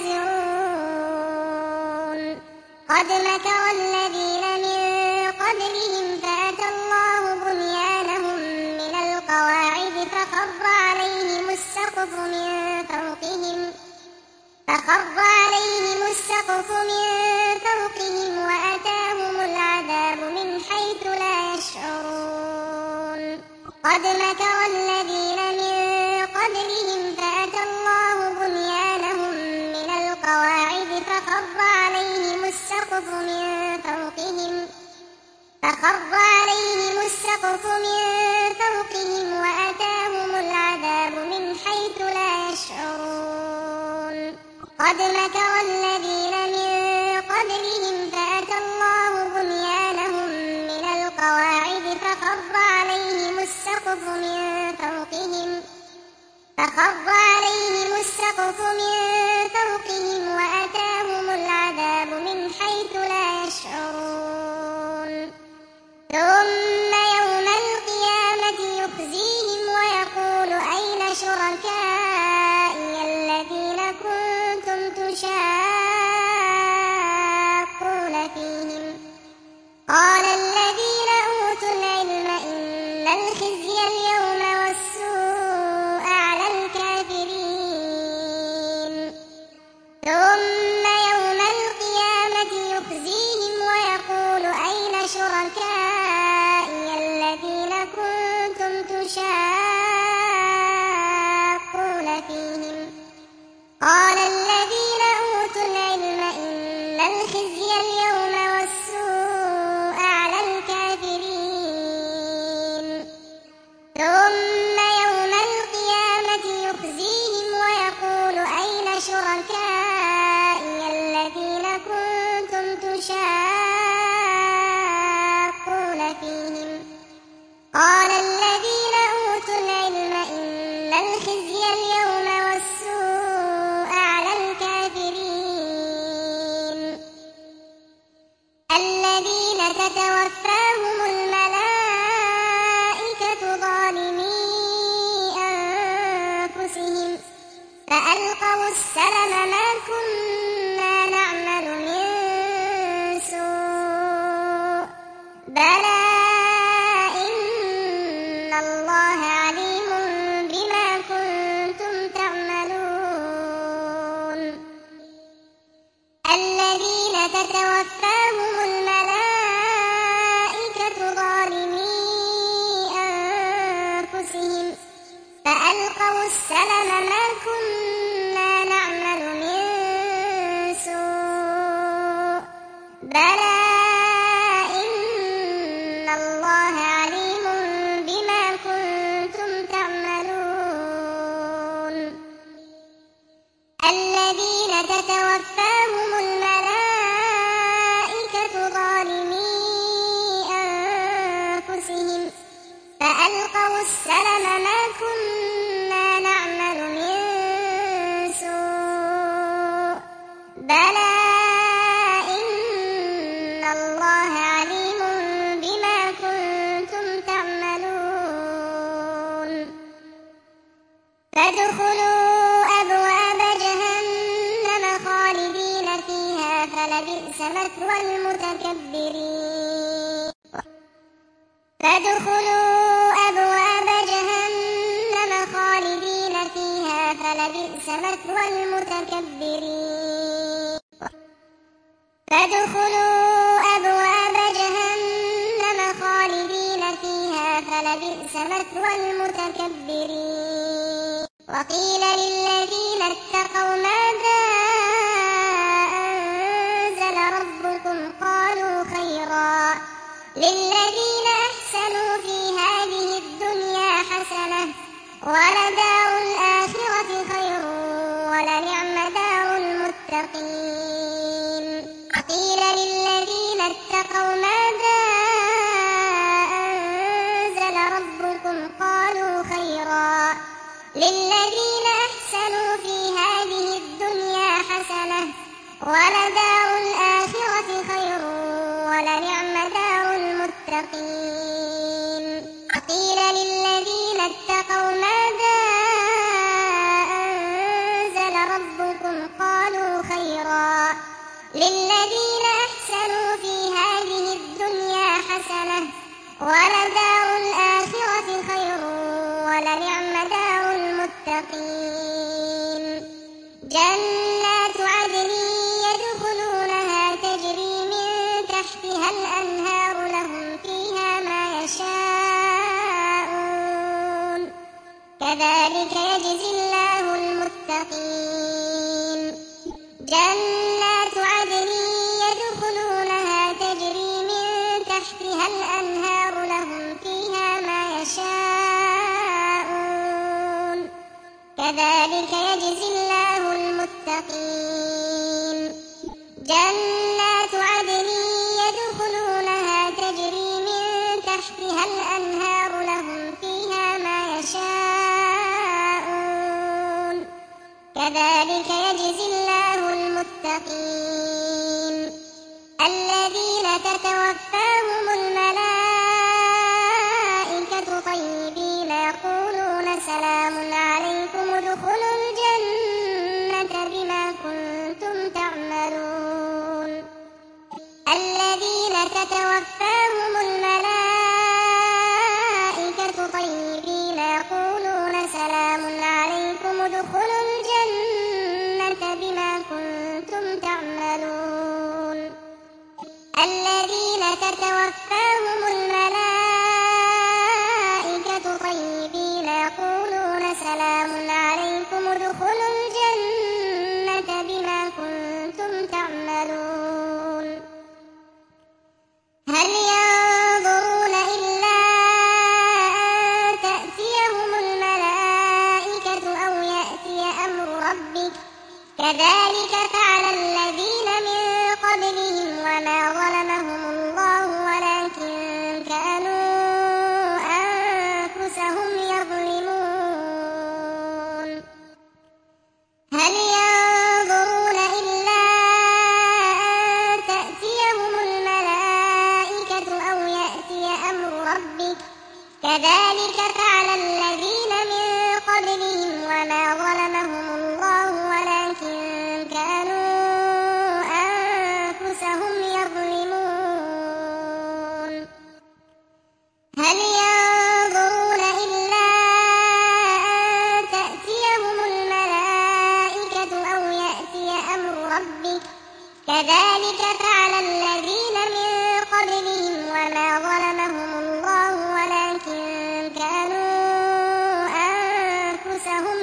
يزرون قد مكر الذين من قبلهم فأتى الله بنيانهم من القواعد فخر عليهم السقف من فوقهم فخر عليهم السقف من فوقهم وأتاهم العذاب من حيث لا يشعرون قد مكر الذين من قبلهم فأتى الله بنيانهم من القواعد فخر عليهم السقف من فوقهم فخر عليهم السقف من فوقهم وأتاهم العذاب من حيث لا يشعرون قد مكر الذين من قبلهم فأتى الله بنيانهم من القواعد فخر عليهم السقف من فوقهم فخر عليهم السقف من فوقهم وأتاهم العذاب من حيث لا يشعرون ثم يوم القيامة يخزيهم ويقول أين شركائي الذين كنتم تشاقون فيهم قال الذين أوتوا العلم إن الخزي اليوم والسوء على الكافرين ثم يوم القيامة يخزيهم ويقول أين شركائي الذين كنتم تشاقون فيهم قال الذين أوتوا العلم إن الخزي اليوم والسوء على الكافرين ثم يوم القيامة يخزيهم ويقول أين شركائي الذين كنتم تشاقون فيهم قال الذين أوتوا العلم إن الخزي اليوم والسوء على الكافرين الذين تتوفاهم الملائكة ظالمي أنفسهم فألقوا السلم ما كنا نعمل من سوء بلى إن الله عليم بما كنتم تعملون الذين تتوفاهم الملائكة ظالمي أنفسهم فألقوا السلم ما كنا نعمل من سوء بلى إن الله عليم بما كنتم تعملون الذين تتوفاهم الملائكة ظالمي أنفسهم فألقوا السلم ما كنا نعمل من سوء بلى إن الله عليم بما كنتم تعملون فادخلوا أبواب جهنم خالدين فيها فلبئس مثوى المتكبرين فادخلوا أبواب جهنم خالدين فيها فلبئس مثوى المتكبرين فادخلوا أبواب جهنم خالدين فيها فلبئس مثوى المتكبرين وقيل للذين اتقوا ماذا أنزل ربكم قالوا خيرا للذين أحسنوا في هذه الدنيا حسنة ولدار الآخرة المتقين وقيل للذين اتقوا ماذا أنزل ربكم قالوا خيرا للذين أحسنوا في هذه الدنيا حسنة ولدار الآخرة خير ولنعم دار المتقين وقيل للذين اتقوا ماذا أنزل ربكم قالوا خيرا للذين أحسنوا في هذه الدنيا حسنة ولدار الآخرة خير ولنعم دار المتقين جنات عدن يدخلونها تجري من تحتها الأنهار لهم فيها ما يشاءون كذلك يجزي الله المتقين جنات عدن يدخلونها تجري من تحتها الأنهار لهم فيها ما يشاءون كذلك يجزي الله المتقين جنات عدن يدخلونها تجري من تحتها الأنهار لهم فيها ما يشاءون كذلك يجزي الله المتقين الذين تتوفاهم الملائكة طيبين يقولون سلام عليكم ادخلوا الجنة بما كنتم تعملون الذين تتوفاهم الملائكة طيبين يقولون سلام عليكم ادخلوا الجنة بما كنتم تعملون الذين تتوفاهم الملائكة طيبين يقولون سلام عليكم ادخلوا الجنة بما كنتم تعملون هل ينظرون إلا أن تأتيهم الملائكة أو يأتي أمر ربك كذلك فعل الذين من قبلهم وما ظلمهم الله ولكن كانوا أنفسهم يظلمون هل ينظرون إلا أن تأتيهم الملائكة أو يأتي أمر ربك كذلك فعل الذين من قبلهم وما ظلمهم الله ولكن كانوا أنفسهم يظلمون هل ينظرون إلا أن تأتيهم الملائكة أو يأتي أمر ربك كذلك فعل الذين من قبلهم وما ظلمهم الله ولكن كانوا أنفسهم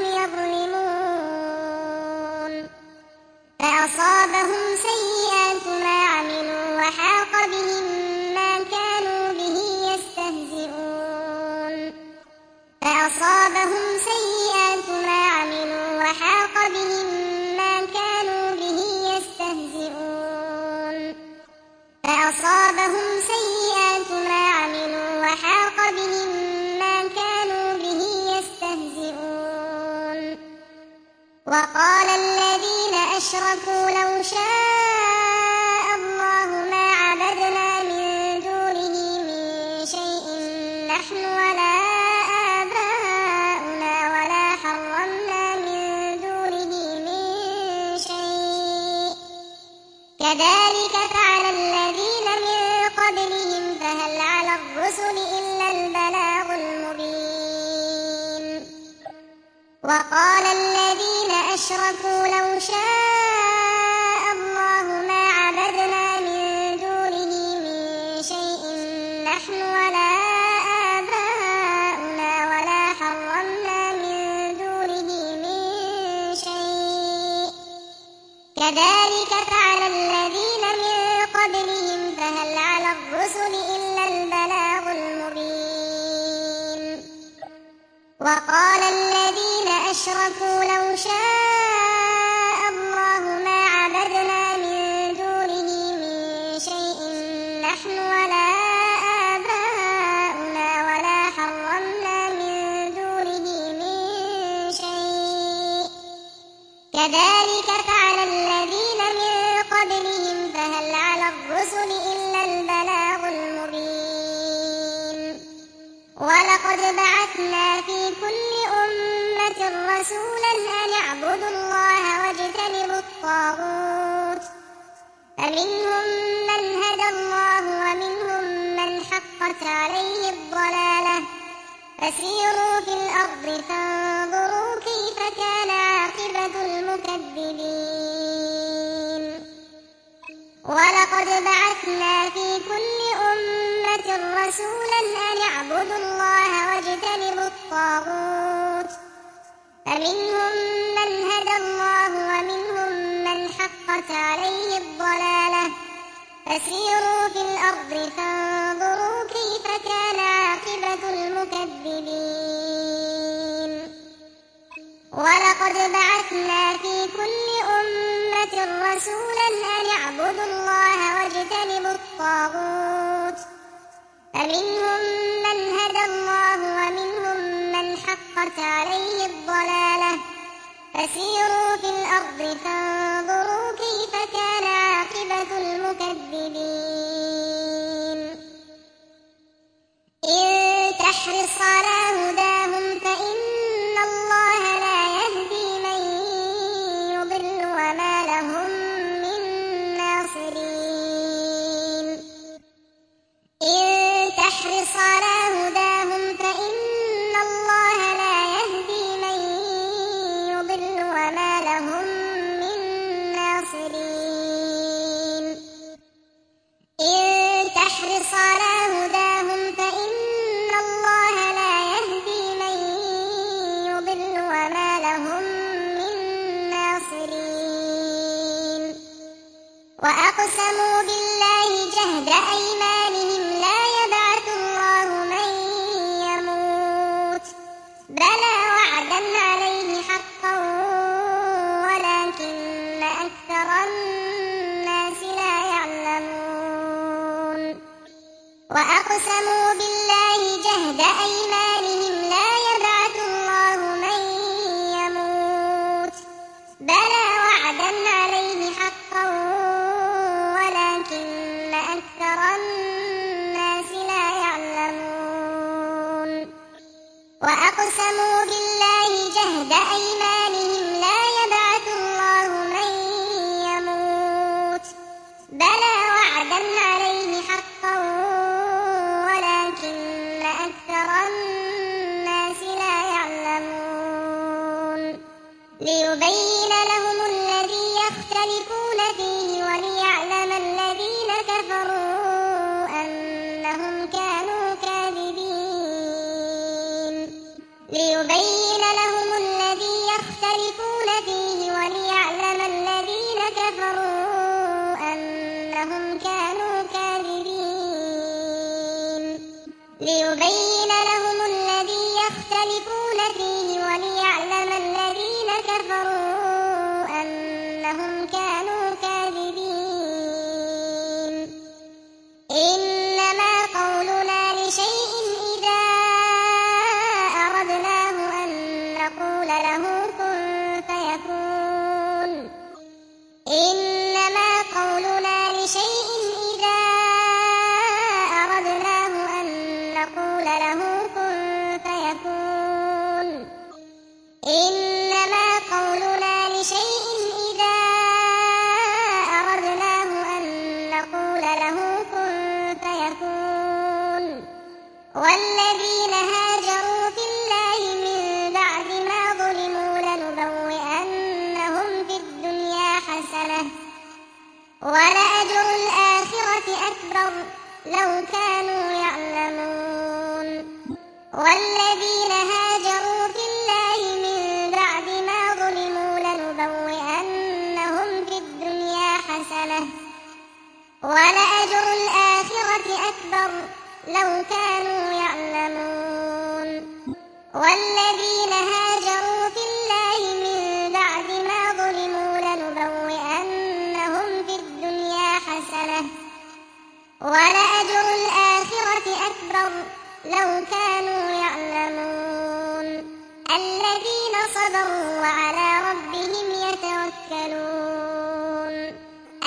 يظلمون فأصابهم سيئات ما عملوا وحاق بهم ما كانوا به يستهزئون فأصابهم سيئات ما عملوا وحاق بهم ما كانوا به يستهزئون فأصابهم سيئات ما عملوا وحاق بهم ما كانوا به يستهزئون وقال الذين أشركوا لو شاء الله ما عبدنا من دونه من شيء نحن ولا آباؤنا ولا حرمنا من دونه من شيء كذلك فعل الذين من قبلهم فهل على الرسل إلا البلاغ المبين وقال الذين أشركوا لو شاء الله ما عبدنا من دونه من شيء نحن ولا آباؤنا ولا حرمنا من دونه من شيء كذلك فعل الذين من قبلهم فهل على الرسل إلا البلاغ المبين وقال الذين أشركوا لو شاء الله ما كذلك فعل الذين من قبلهم فهل على الرسل إلا البلاغ المبين ولقد بعثنا في كل أمة رسولا أن اعبدوا الله واجتنبوا الطاغوت فمنهم من هدى الله ومنهم من حقت عليه الضلالة فسيروا في الأرض فانظروا كيف كان عاقبة المكذبين ولقد بعثنا في كل أمة رسولا أن اعبدوا الله واجتنبوا الطاغوت فمنهم من هدى الله ومنهم من حقت عليه الضلالة فسيروا في الأرض فانظروا كيف كان عاقبة المكذبين ولقد بعثنا في كل أمة رسولا أن اعبدوا الله واجتنبوا الطاغوت فمنهم من هدى الله ومنهم من حقت عليه الضلالة فسيروا في الأرض فانظروا كيف كان عاقبة المكذبين إن تحرص على هداهم فإن الله لا يهدي من يضل وما لهم من ناصرين إن تحرص على هداهم فإن الله لا يهدي من يضل وما لهم من ناصرين إن تحرص على هداهم فإن الله لا يهدي من يضل وما لهم من ناصرين وأقسموا بالله جهد أيمانهم لا يبعث الله من يموت بلى وعدا عليه حقا ولكن أكثر الناس لا يعلمون وأقسموا بالله جهد أيمانهم لا يبعث الله من يموت بلى وعدا عليه حقا ولكن أكثر الناس لا يعلمون وأقسموا بالله جهد أيمانهم لا يبعث الله من يموت بلى وعدا عليه حقا ولكن أكثر الناس لا يعلمون ليبين لهم الذي يختلفون فيه وليعلم الذين كفروا أنهم كانوا كاذبين ليبين لهم الذي يختلفون فيه وليعلم الذين كفروا أنهم كانوا كاذبين ليبين لهم الذي يختلفون فيه وليعلم الذين كفروا أنهم كانوا كاذبين إنما قولنا لشيء إذا أردناه أن نقول له كن فيكون إنما قولنا لشيء إذا أردناه أن نقول له كن فيكون إنما قولنا لشيء إذا أردناه أن نقول له كن فيكون والذين هاجروا في الله من بعد ما ظلموا لنبوئنهم في الدنيا حسنة ولأجر الآخرة أكبر لو كانوا يعلمون والذين هاجروا في الله من بعد ما ظلموا لنبوئنهم في الدنيا حسنة ولأجر الآخرة أكبر لو كانوا يعلمون والذين هاجروا في الله من بعد ما ظلموا لنبوئنهم في الدنيا حسنة ولأجر الآخرة أكبر لو كانوا يعلمون الذين صبروا وعلى ربهم يتوكلون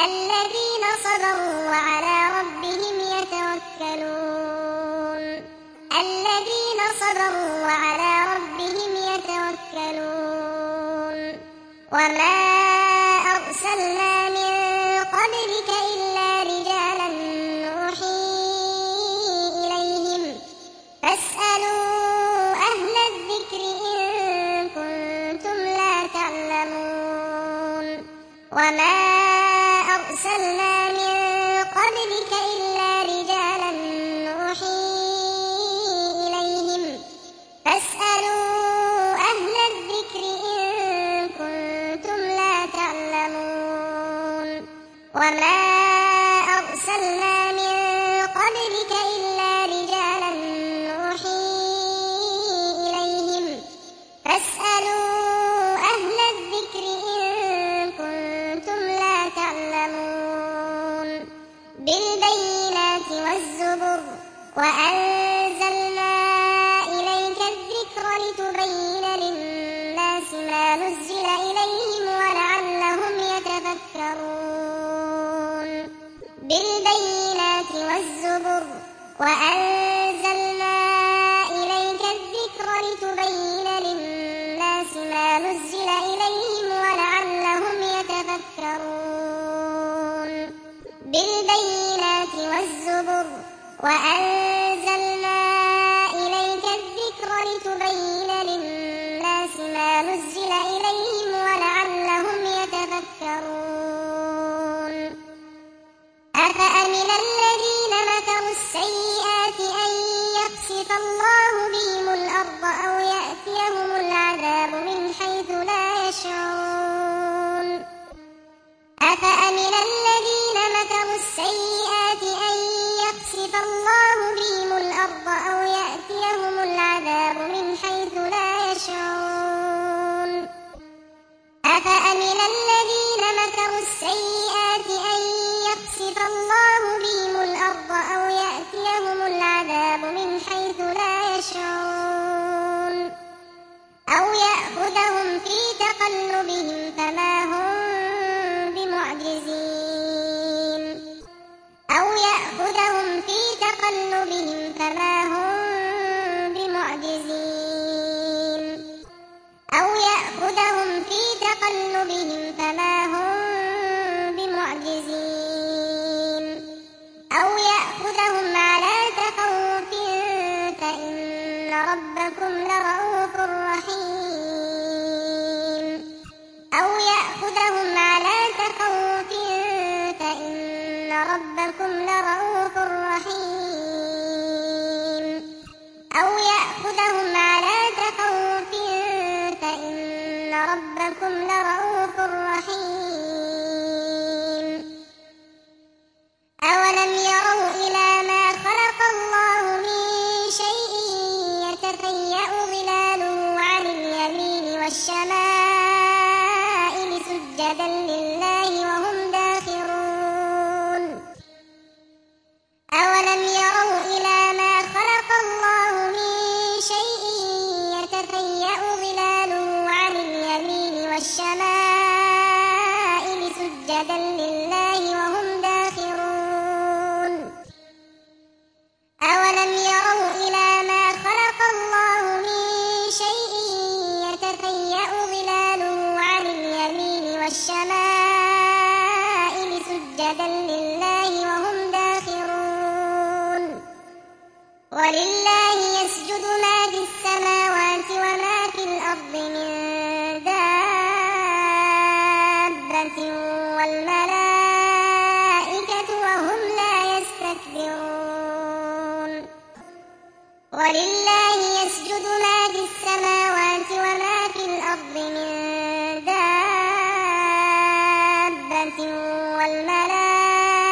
الذين صبروا وعلى ربهم يتوكلون الذين صبروا وعلى ربهم يتوكلون وما أرسلنا من قبلك إلا رجالا نوحي إليهم فاسألوا أهل الذكر إن كنتم لا تعلمون وما أرسلنا من قبلك إلا رجالا نوحي إليهم فاسألوا أهل الذكر إن كنتم لا تعلمون وما أرسلنا من قبلك إلا رجالا نوحي إليهم فاسألوا أهل الذكر إن كنتم لا تعلمون بالبينات والزبر وأنزلنا إليك الذكر لتبين للناس ما نزل إليهم ولعلهم يتفكرون بالبينات والزبر وأنزلنا إليك الذكر لتبين للناس ما نزل إليهم ولعلهم يتفكرون بالبينات والزبر وأنزلنا إليك الذكر لتبين للناس ما نزل إليهم ولعلهم يتفكرون أفأمن الذين مكروا السيئات أن يخسف الله بهم الأرض أو يأتيهم العذاب من حيث لا يشعرون أفأمن الذين مكروا السيئات أن يخسف الله بهم الأرض أو يأتيهم العذاب من حيث لا يشعرون أفأمن الذين مكروا السيئات أن يخسف الله بهم الأرض أو يأتيهم العذاب من حيث لا يشعرون أو يأخذهم في تقلبهم فما هم بمعجزين أو يأخذهم في تقلبهم فما هم بمعجزين أو يأخذهم في تقلبهم فما هم بمعجزين أو يأخذهم على تخوف فإن ربكم لرؤوف رحيم أو يأخذهم على تخوف فإن ربكم لرؤوف رحيم أو يأخذهم على تخوف فإن ربكم لرؤوف رحيم أولم يروا إلى ما خلق الله من شيء يتفيأ ظلاله عن اليمين والشمائل سجدا لله وهم داخرون أولم يروا إلى ما خلق الله من شيء يتفيأ ظلاله عن اليمين والشمائل سجدا لله وهم داخرون أولم يروا إلى ما خلق الله من شيء يتفيأ ظلاله عن اليمين والشمائل سجدا لله وهم داخرون ولله يسجد ما في السماوات وما في الأرض من دابة والملائكة وهم لا يستكبرون ولله يسجد ما في السماوات وما في الأرض من دابة والملائكة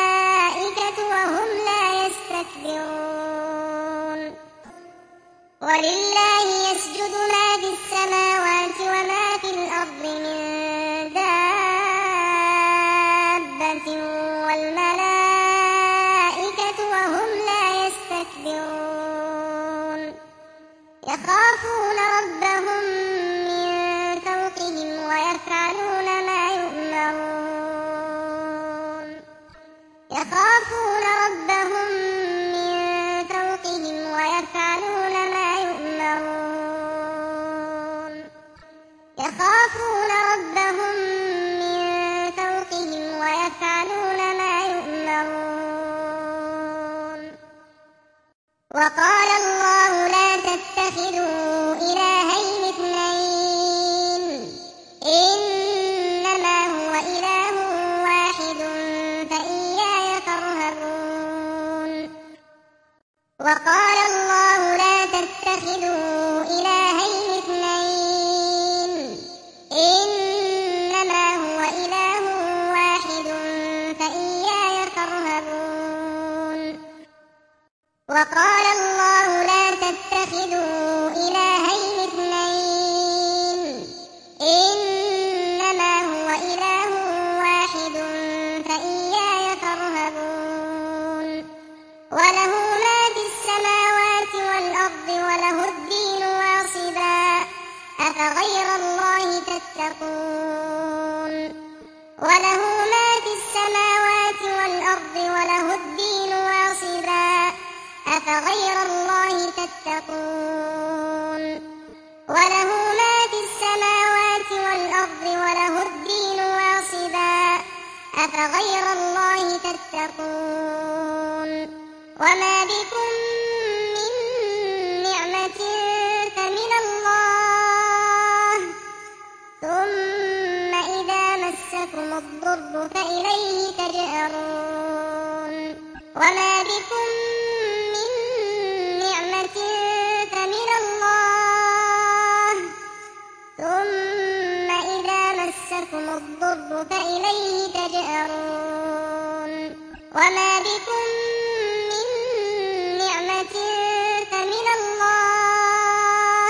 تتقون وله ما في السماوات والأرض وله الدين واصبا أفغير الله تتقون وله ما في السماوات والأرض وله الدين واصبا أفغير الله تتقون وما بكم من نعمة فمن الله ثم إذا مسكم الضر فإليه تجأرون وما بكم من نعمة فمن الله ثم إذا مسكم الضر فإليه تجأرون وما بكم من نعمة فمن الله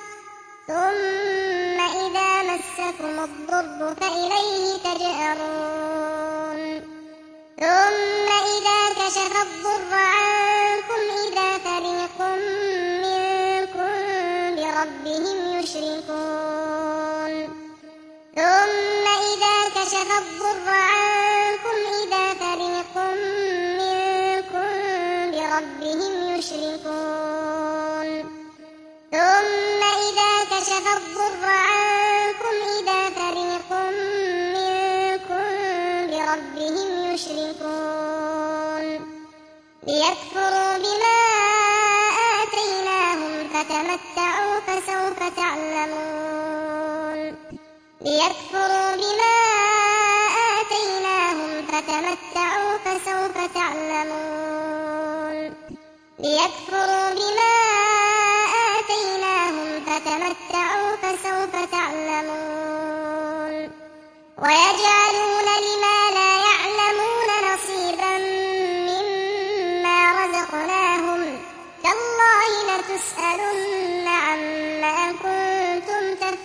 ثم إذا مسكم الضر فإليه تجأرون ثم إذا كشف الضر عنكم إذا فريق منكم بربهم يشركون ثم إذا كشف الضر عنكم إذا فريق منكم بربهم يشركون ثم إذا كشف الضر عنكم إذا فريق منكم بربهم يشركون ليكفروا بما آتيناهم فتمتعوا فسوف تعلمون ليكفروا بما آتيناهم فتمتعوا فسوف تعلمون ليكفروا بما آتيناهم فتمتعوا فسوف تعلمون ويجعلون لما لا يعلمون نصيبا مما رزقناهم تالله لتسألن عما كنتم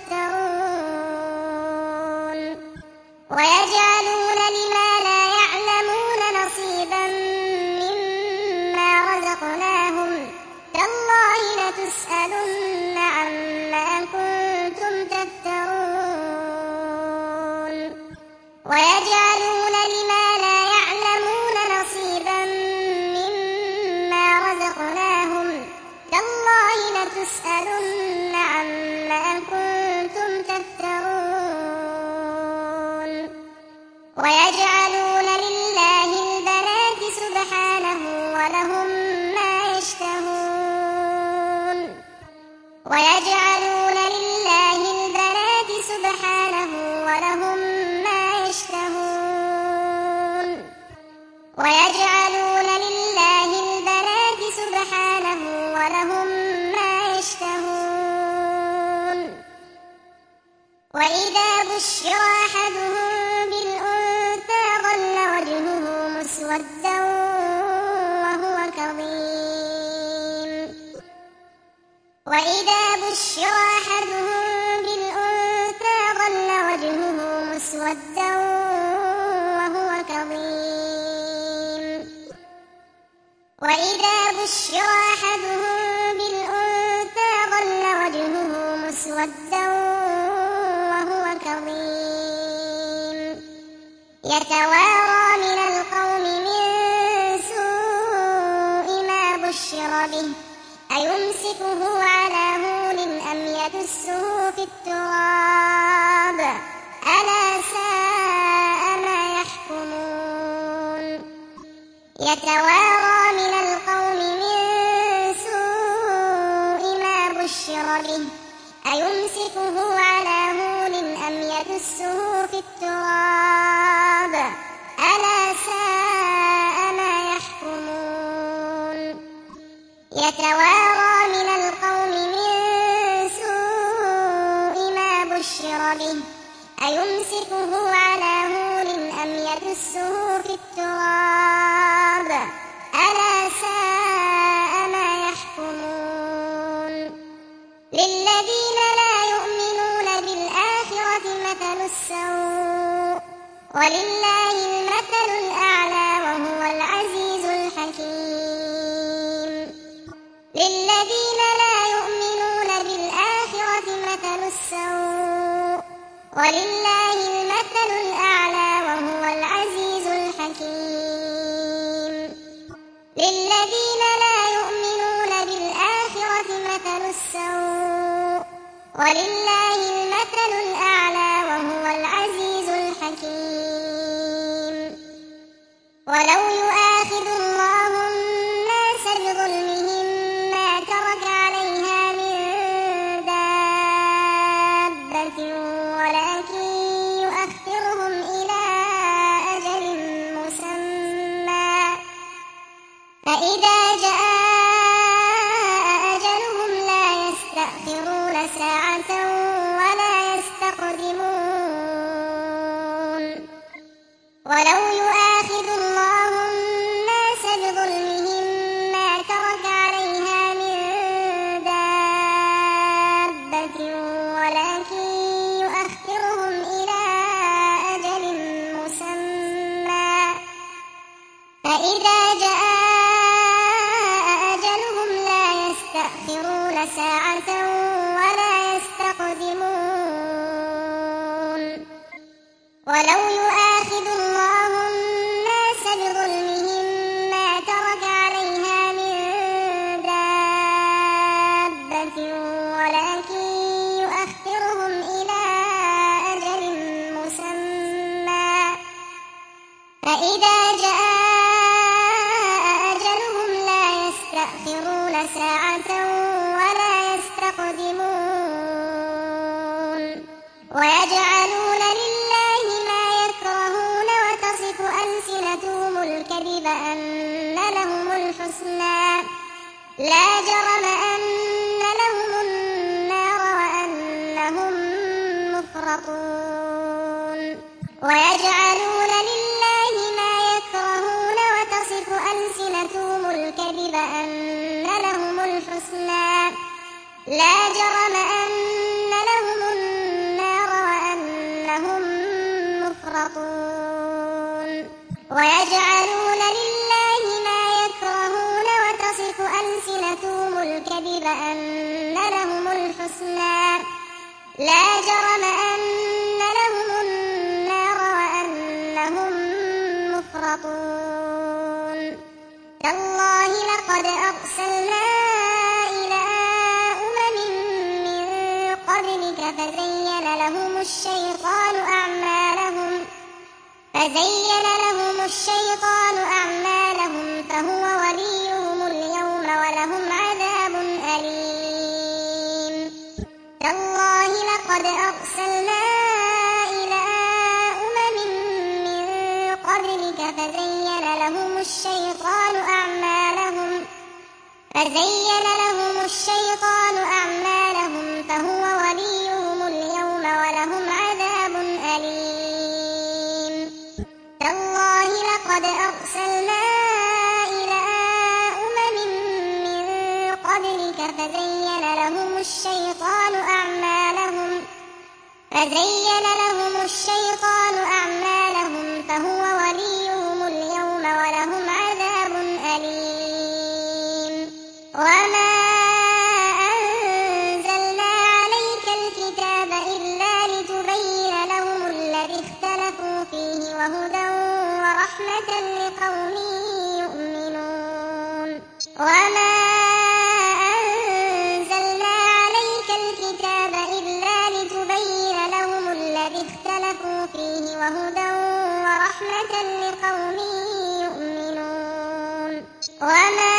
تفترون ويجعلون لما لا يعلمون نصيبا مما رزقناهم تالله لتسألن عما كنتم تفترون ويجعلون لما لا يعلمون نصيبا مما رزقناهم تالله لتسألن عما كنتم تفترون ويجعلون لله البنات سبحانه ولهم ما يشتهون ويجعلون لله البنات سبحانه ولهم ما يشتهون ويجعلون لله البنات سبحانه ولهم ما يشتهون وإذا بشر أحدهم بالأنثى ظل وجهه مسودا وهو كظيم وإذا بشر أحدهم بالأنثى ظل وجهه مسودا وهو كظيم وإذا بشر أحدهم بالأنثى ظل وجهه مسودا وهو كظيم يتوارى من القوم من سوء ما بشر به أيمسكه على هون أم يدسه في التراب ألا ساء ما يحكمون يتوارى من القوم من سوء ما بشر به أيمسكه على هون أم يدسه في التراب ألا ساء ما يحكمون يتوارى من القوم من سوء ما بشر به أيمسكه على هون أم يدسه في التراب ألا ساء ما يحكمون للذين لا يؤمنون بالآخرة مثل السوء ولله المثل الأعلى وهو العزيز الحكيم للذين لا يؤمنون بالآخرة مثل السوء ولله المثل الأعلى وهو العزيز الحكيم للذين لا يؤمنون بالآخرة مثل السوء ولله المثل الأعلى وهو العزيز الحكيم ولو يؤاخذ الله الناس بظلمهم ما ترك عليها من دابة ولكن يؤخرهم إلى أجل مسمى فإذا جاء أجلهم لا يستأخرون ساعة ولا يستقدمون ولو يؤاخذ الله الناس بظلمهم ما ترك عليها من دابة ولكن يؤخرهم إلى أجل مسمى فإذا جاء أجلهم لا يستأخرون ساعة ولا يستقدمون ولو يؤاخذ الله الناس بظلمهم ما ترك عليها من دابة ولكن يؤخرهم إلى أجل مسمى فإذا جاء أجلهم لا يستأخرون ساعة ولا يستقدمون ويجعلون لله ما يكرهون وتصف ألسنتهم الكذب أن لهم الحسنى لا جرم أن لهم النار وأنهم مفرطون ويجعلون لله ما يكرهون وتصف ألسنتهم الكذب أن لهم الحسنى لا جرم أن لهم النار وأنهم مفرطون ويجعلون لله ما يكرهون وتصف ألسنتهم الكذب أن لهم الحسنى لا جرم أن لهم النار وأنهم مفرطون تالله لقد أرسلنا إلى أمم من قبلك فزين لهم الشيطان أعمالهم فزين لهم الشيطان أعمالهم فهو وليهم اليوم ولهم عذاب أليم تالله لقد أرسلنا إلى أمم من قبلك فزين لهم الشيطان أعمالهم فزين لهم الشيطان أعمالهم فهو وليهم اليوم ولهم عذاب أليم تالله لقد أرسلنا إلى أمم من قبلك فزين لهم الشيطان أعمالهم فزين لهم الشيطان أعمالهم فهو وليهم اليوم ولهم عذاب أليم وما أنزلنا عليك الكتاب إلا لتبين لهم الذي اختلفوا فيه وهدى ورحمة لقوم يؤمنون وما أنزلنا عليك الكتاب إلا لتبين لهم الذي اختلفوا فيه وهدى ورحمة لقوم يؤمنون وما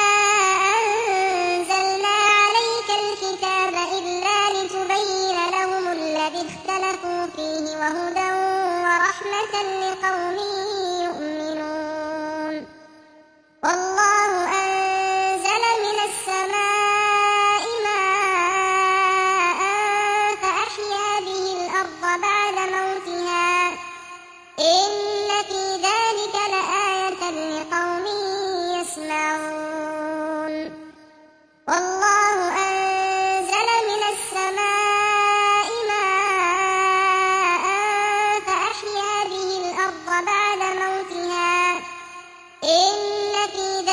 أنزلنا عليك الكتاب إلا لتبين لهم الذي اختلفوا فيه وهدى ورحمة لقوم يؤمنون والله أنزل من السماء ماء فأحيا به الأرض بعد موتها إن في ذلك لآية لقوم يسمعون والله أنزل من السماء ماء فأحيا به الأرض بعد موتها إن في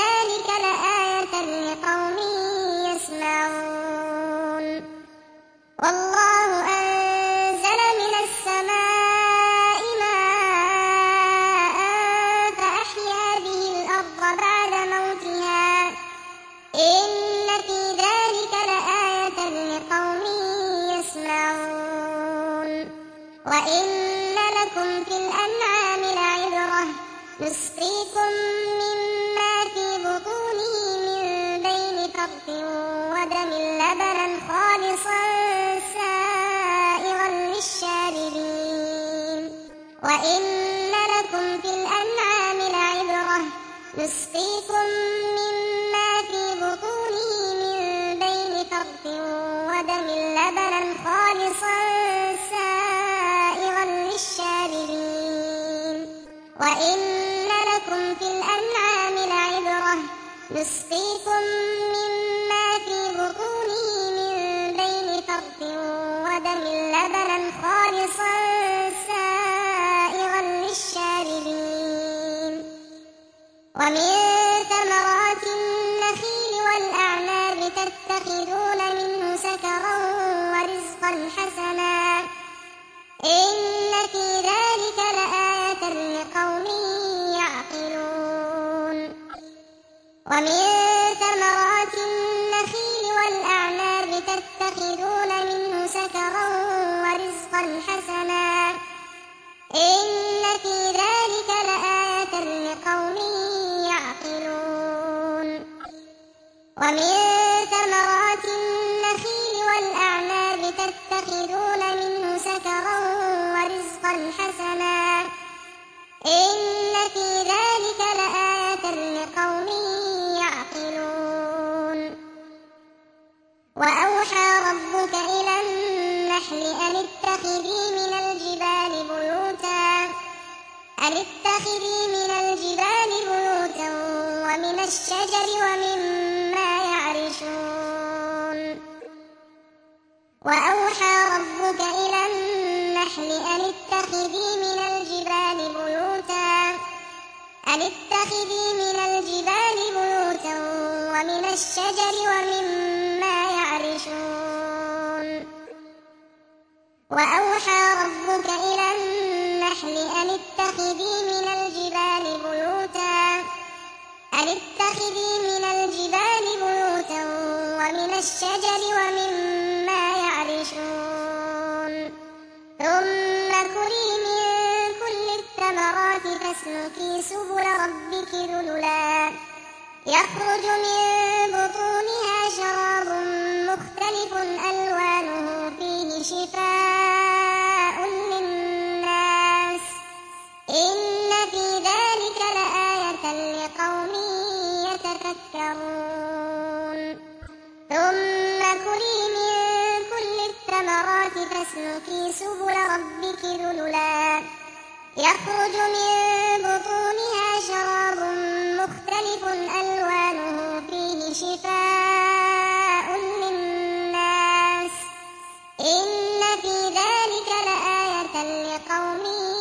لكم في الأنعام لعبرة نسقيكم مما في بطونه من بين فرث ودم لبنا خالصا سائغا للشاربين وإن لكم في الأنعام لعبرة نسقيكم مما في بطونه من بين فرث ودم لبنا خالصا سائغا للشاربين وإن لكم في الأنعام لعبرة نسقيكم مما في بطونه من بين فرث ودم لبنا خالصا سائغا للشاربين ومن ثمرات النخيل والأعناب تتخذون منه سكرا ورزقا حسنا إن في ذلك لآية لقوم يعقلون ومن ثمرات النخيل والأعناب تتخذون منه سكرا ورزقا حسنا إن في ذلك لآية لقوم يعقلون ومن ثمرات النخيل والأعناب تتخذون منه سكرا ورزقا حسنا إن في ذلك لآية لقوم يعقلون وأوحى ربك إلى النحل أن اتخذي من الجبال بيوتا أن اتخذي من الجبال بيوتا ومن الشجر ومما يعرشون وأوحى ربك إلى النحل أن اتخذي من الجبال بيوتا أن اتخذي من الجبال بيوتا ومن الشجر ومما يعرشون وأوحى ربك إلى النحل أن اتخذي من الجبال بيوتا أن اتخذي من الجبال بيوتا ومن الشجر ومما يعرشون ثم كلي من كل الثمرات فاسلكي سبل ربك ذللا يخرج من بطونها شراب مختلف ألوانه فيه شفاء للناس إن في ذلك لآية لقوم يتفكرون ثم كلي من كل الثمرات فاسلكي سبل ربك ذللا يخرج من بطونها شراب مختلف ألوانه فيه شفاء للناس إن في ذلك لآية لقوم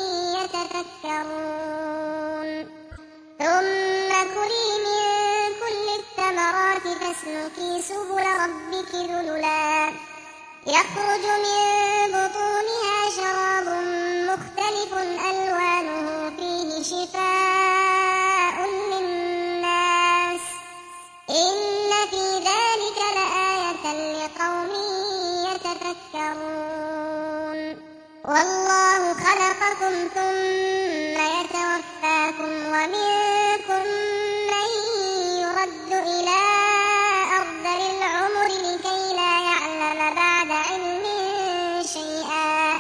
يتفكرون ثم كلي من كل الثمرات فاسلكي سبل ربك ذللا يخرج من بطونها شراب مختلف ألوانه فيه شفاء للناس إن في ذلك لآية لقوم يتفكرون والله خلقكم ثم يتوفاكم ومنكم من يرد إلى أرذل العمر لكي لا يعلم بعد علم شيئا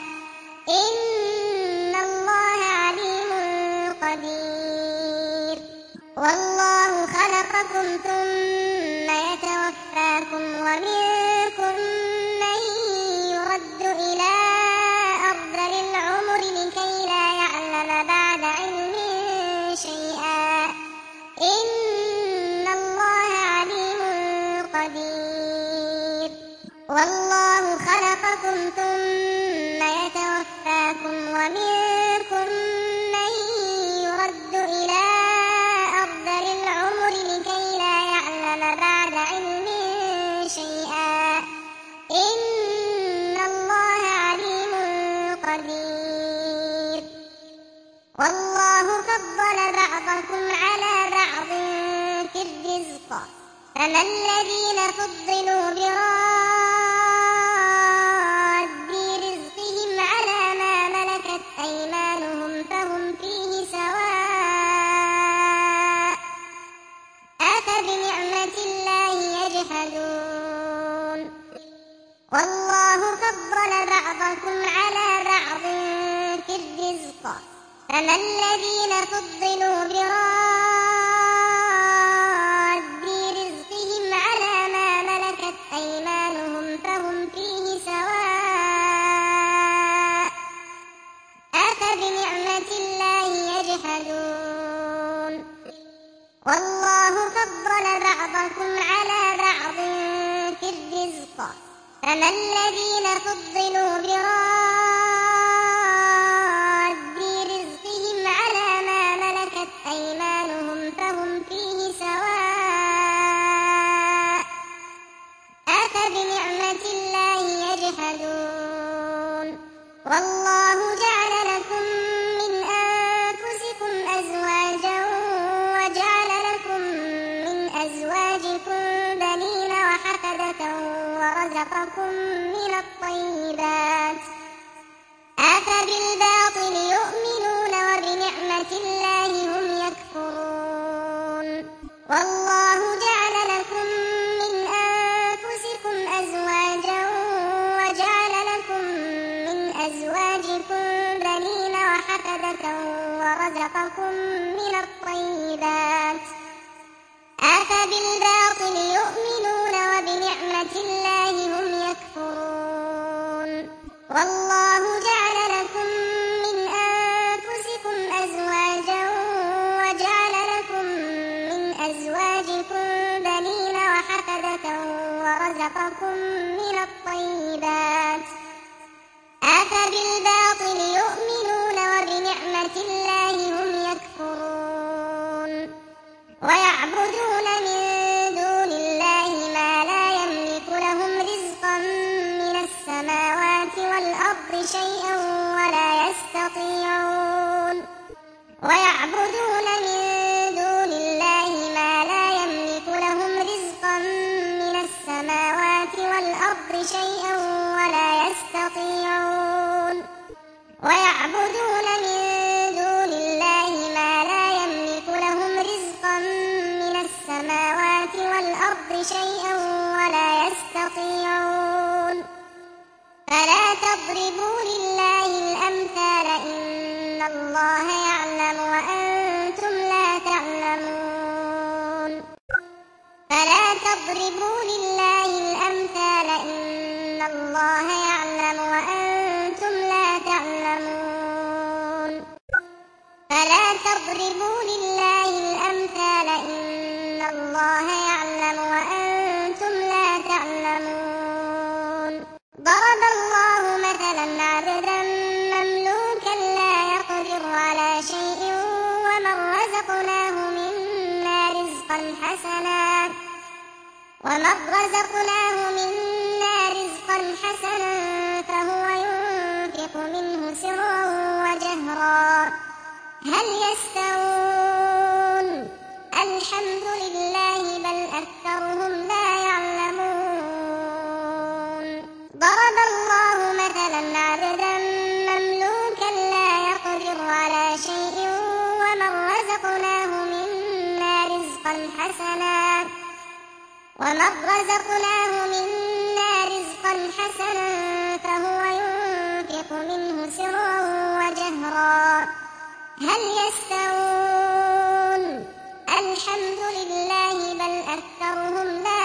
إن الله عليم قدير والله خلقكم ثم يتوفاكم ومنكم من يرد إلى أرذل العمر لكي لا يعلم بعد علم شيئا إن الله عليم قدير والله خلقكم ثم يتوفاكم ومنكم من يرد إلى أرذل العمر لكي لا يعلم بعد علم شيئا إن الله عليم قدير والله فضل بعضكم على بعض في الرزق فما الذين فضلوا براد رزقهم على ما ملكت أيمانهم فما الذين فضلوا براد رزقهم على ما ملكت أيمانهم فهم فيه سواء أفبنعمة الله يجحدون والله فضل بعضكم على بعض في الرزق فما الذين فضلوا براد رزقهم على ما ملكت أيمانهم فهم فيه سواء أفبنعمة الله يجحدون والله جعل لكم من أنفسكم أزواجا وجعل لكم من أزواجكم بنين وحفدة ورزقكم من الطيبات أفبالباطل يؤمنون وبنعمة الله هم يكفرون والله جعل لكم من أنفسكم أزواجا وجعل لكم من أزواجكم بنين وحفدة ورزقكم من الطيبات أفبالباطل يؤمنون وبنعمة الله هم يكفرون والله جعل لكم من أنفسكم أزواجا وجعل لكم من أزواجكم بنين وحفدة ورزقكم من الطيبات أفبالباطل يؤمنون وبنعمة الله هم يكفرون ويعبدون من دون الله ما لا يملك لهم رزقا من السماوات والأرض شيئا ولا يستطيعون ويعبدون من دون الله ما لا يملك لهم رزقا من السماوات والأرض شيئا ولا يستطيعون ويعبدون من دون الله ما لا يملك لهم رزقا من السماوات والأرض شيئا ولا يستطيعون فلا تضربوا لله الأمثال إن الله يعلم وأنتم لا تعلمون فلا تضربوا لله الأمثال إن الله يعلم وأنتم لا تعلمون فلا تضربوا لله الأمثال إن الله يعلم وأنتم لا تعلمون ضرب الله مثلا عبدا مملوكا لا يقدر على شيء ومن رزقناه منا رزقا حسنا ومن رزقناه منا رزقا حسنا فهو ينفق منه سرا وجهرا هل يستوون الحمد لله بل أكثرهم لا يعلمون ضرب الله مثلا عبدا مملوكا لا يقدر على شيء ومن رزقناه منا رزقا حسنا ومن رزقناه منا رزقا حسنا فهو ينفق منه سرا وجهرا هل يستوون الحمد لله بل أكثرهم لا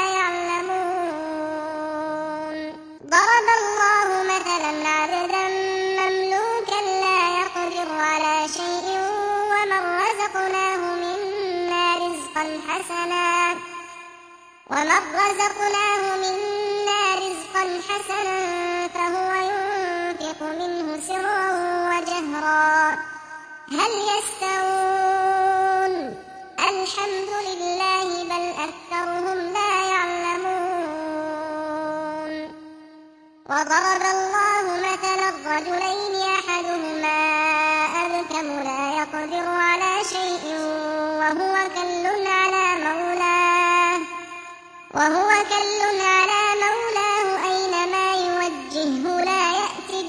يعلمون ضرب الله مثلا عبدا مملوكا لا يقدر على شيء ومن رزقناه منا رزقا حسنا ومن رزقناه منا رزقا حسنا فهو ينفق منه سرا وجهرا هل يستوون الحمد لله بل أكثرهم لا يعلمون وضرب الله مثلا الرجلين أحدهما أبكم لا يقدر على شيء وهو كل على مولاه وهو كل على مولاه أينما يوجهه لا يأتي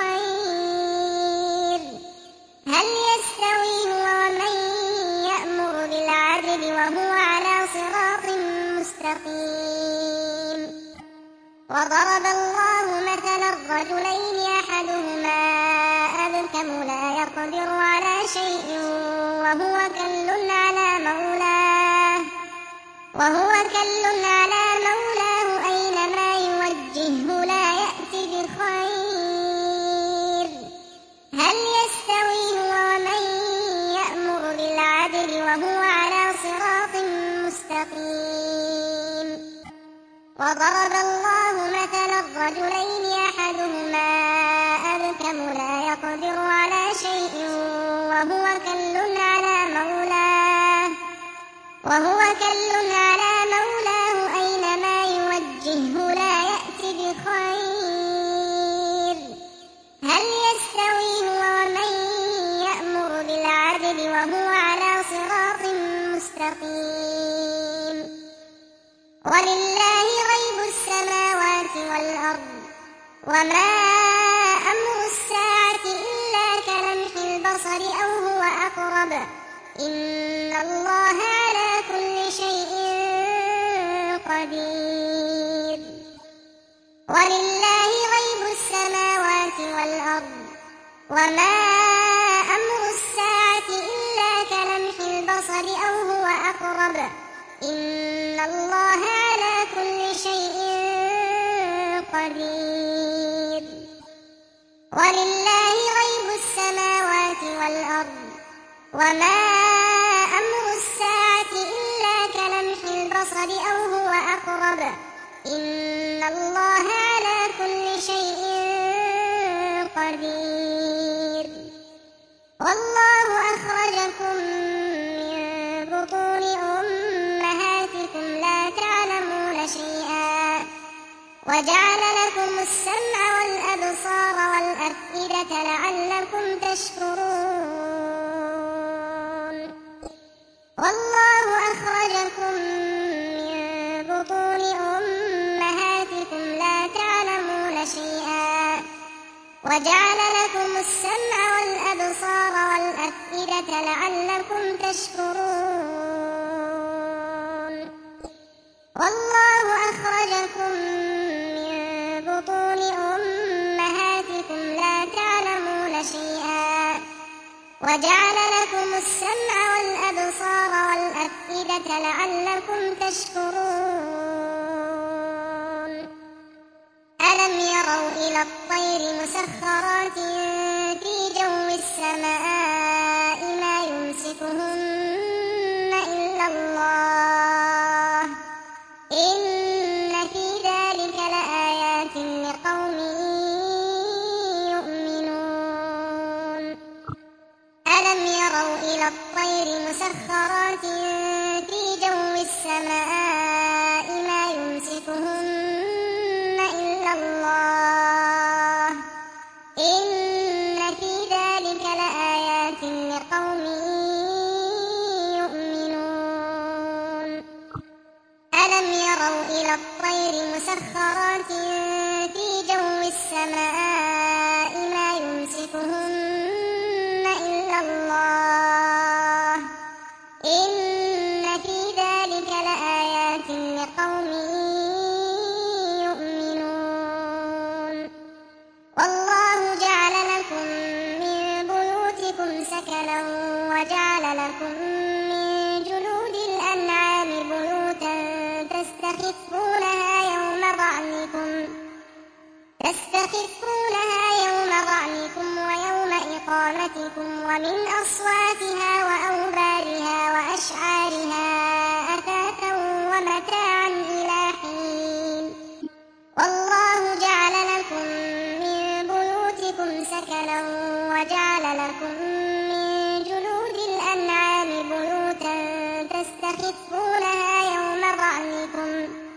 بخير هل يستوي هو ومن يأمر بالعدل وهو على صراط مستقيم وضرب الله مثلا الرجلين أحدهما أبكم لا يقدر على شيء وهو كل على مولاه وهو كل على مولاه أينما يوجهه لا يأتي بخير هل يستوي هو ومن يأمر بالعدل وهو على صراط مستقيم وضرب الله مثلا الرجلين أحدهما أبكم لا يقدر على شيء وهو كل على مولاه وهو كل على مولاه أينما يوجهه لا يأتي بخير هل يستوي هو ومن يأمر بالعدل وهو على صراط مستقيم ولله غيب السماوات والأرض وما أمر الساعة إلا كلمح البصر أو هو أقرب إن الله على كل شيء قدير ولله غيب السماوات والأرض وما أمر الساعة إلا كلمح البصر أو هو أقرب إن الله على كل شيء قدير ولله غيب السماوات والأرض وما أمر الساعة إلا كلمح البصر أو هو أقرب إن الله على كل شيء قدير والله أخرجكم من بطون أمهاتكم لا تعلمون شيئا وجعل لكم السمع والأبصار والأفئدة لعلكم تشكرون والله أخرجكم من بطون أمهاتكم لا تعلمون شيئا وجعل لكم السمع والأبصار والأفئدة لعلكم تشكرون والله أخرجكم من بطون أمهاتكم لا تعلمون شيئا وجعل لكم السمع والأبصار والأفئدة لعلكم تشكرون ألم يروا إلى الطير مسخرات في جو السماء ما يمسكهن إلا الله إن في ذلك لآيات لقوم يؤمنون ألم يروا إلى الطير مسخرات في جو السماء ما يمسكهن إلا الله إن في ذلك لآيات لقوم يؤمنون ألم يروا إلى الطير مسخرات في جو السماء ما يمسكهن إلا الله إن في ذلك لآيات لقوم يؤمنون والله جعل لكم من بيوتكم سكنا وجعل لكم من جلود الأنعام بيوتا تستخفونها يوم ظعنكم تستخفونها يوم ظعنكم ويوم إقامتكم ومن أصواتها وأوبارها وأشعارها أثاثا ومتاعا إلى حين والله جعل لكم من بيوتكم سكنا وجعل لكم من جلود الأنعام بيوتا تستخفونها يوم ظعنكم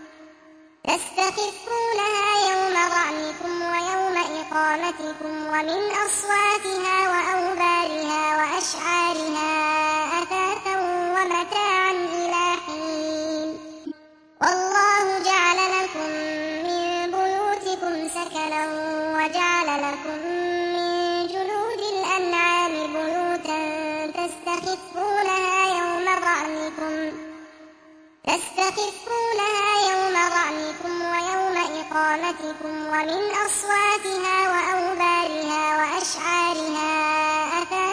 تستخفونها يوم ظعنكم ويوم إقامتكم ومن أصواتها وأوبارها وأشعارها أثاثا ومتاعا إلى حين والله جعل لكم من بيوتكم سكنا وجعل لكم من جلود الأنعام بيوتا تستخفونها يوم ظعنكم تستخفونها يوم ظعنكم ويوم إقامتكم ومن أصواتها وأوبارها وأشعارها أثاثا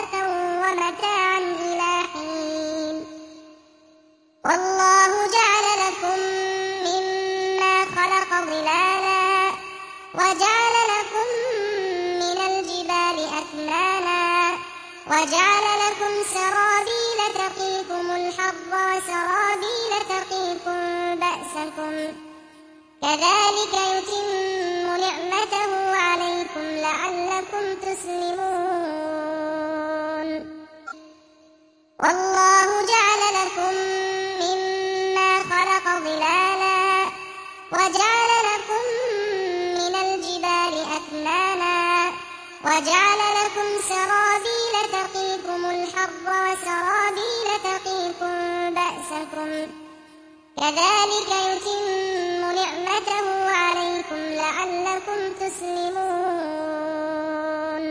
وجعل لكم سرابيل تقيكم الحر وسرابيل تقيكم بأسكم كذلك يتم نعمته عليكم لعلكم تسلمون والله جعل لكم مما خلق ظلالا وجعل لكم من الجبال أكنانا وجعل لكم سرابيل تقيكم الحر وسرابيل تقيكم بأسكم كذلك يتم نعمته عليكم لعلكم تسلمون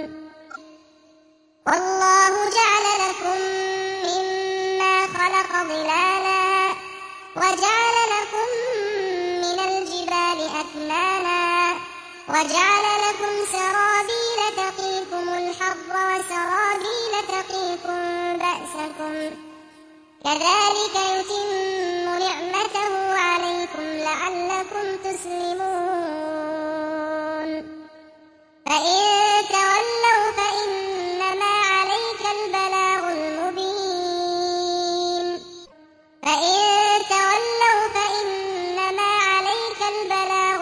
والله جعل لكم مما خلق ظلالا وجعل لكم من الجبال أكنانا وجعل لكم سرابيل تقيكم الحر وسرابيل تقيكم بأسكم كذلك يتم نعمته عليكم لعلكم تسلمون فإن تولوا فإنما عليك البلاغ المبين فإن تولوا فإنما عليك البلاغ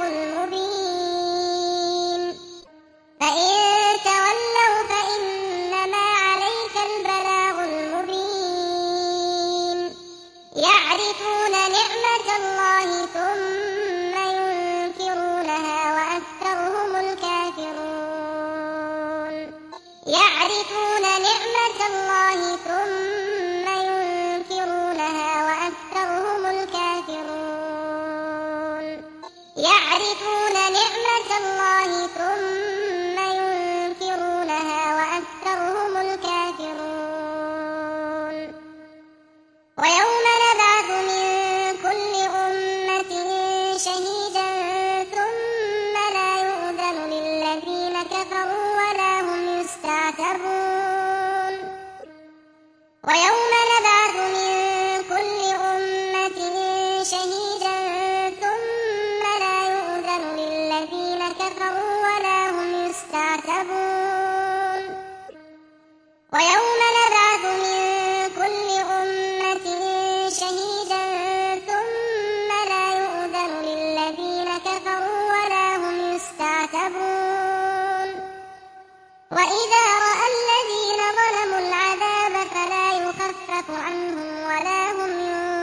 المبين فإن تولوا فإنما عليك البلاغ المبين يعرفون نعمة الله ثم ينكرونها وأكثرهم الكافرون يعرفون نعمة الله ثم ينكرونها وأكثرهم الكافرون يعرفون نعمة الله ثم ينكرونها وأكثرهم الكافرون ويوم نبعث من كل أمة شهيدا ثم لا يؤذن للذين كفروا ولا هم يستعتبون ويوم نبعث من كل أمة شهيدا ثم لا يؤذن للذين كفروا ولا هم يستعتبون ويوم نبعث من كل أمة شهيدا ثم لا يؤذن للذين كفروا ولا هم يستعتبون وإذا رأى الذين ظلموا العذاب فلا يخفف عنهم ولا هم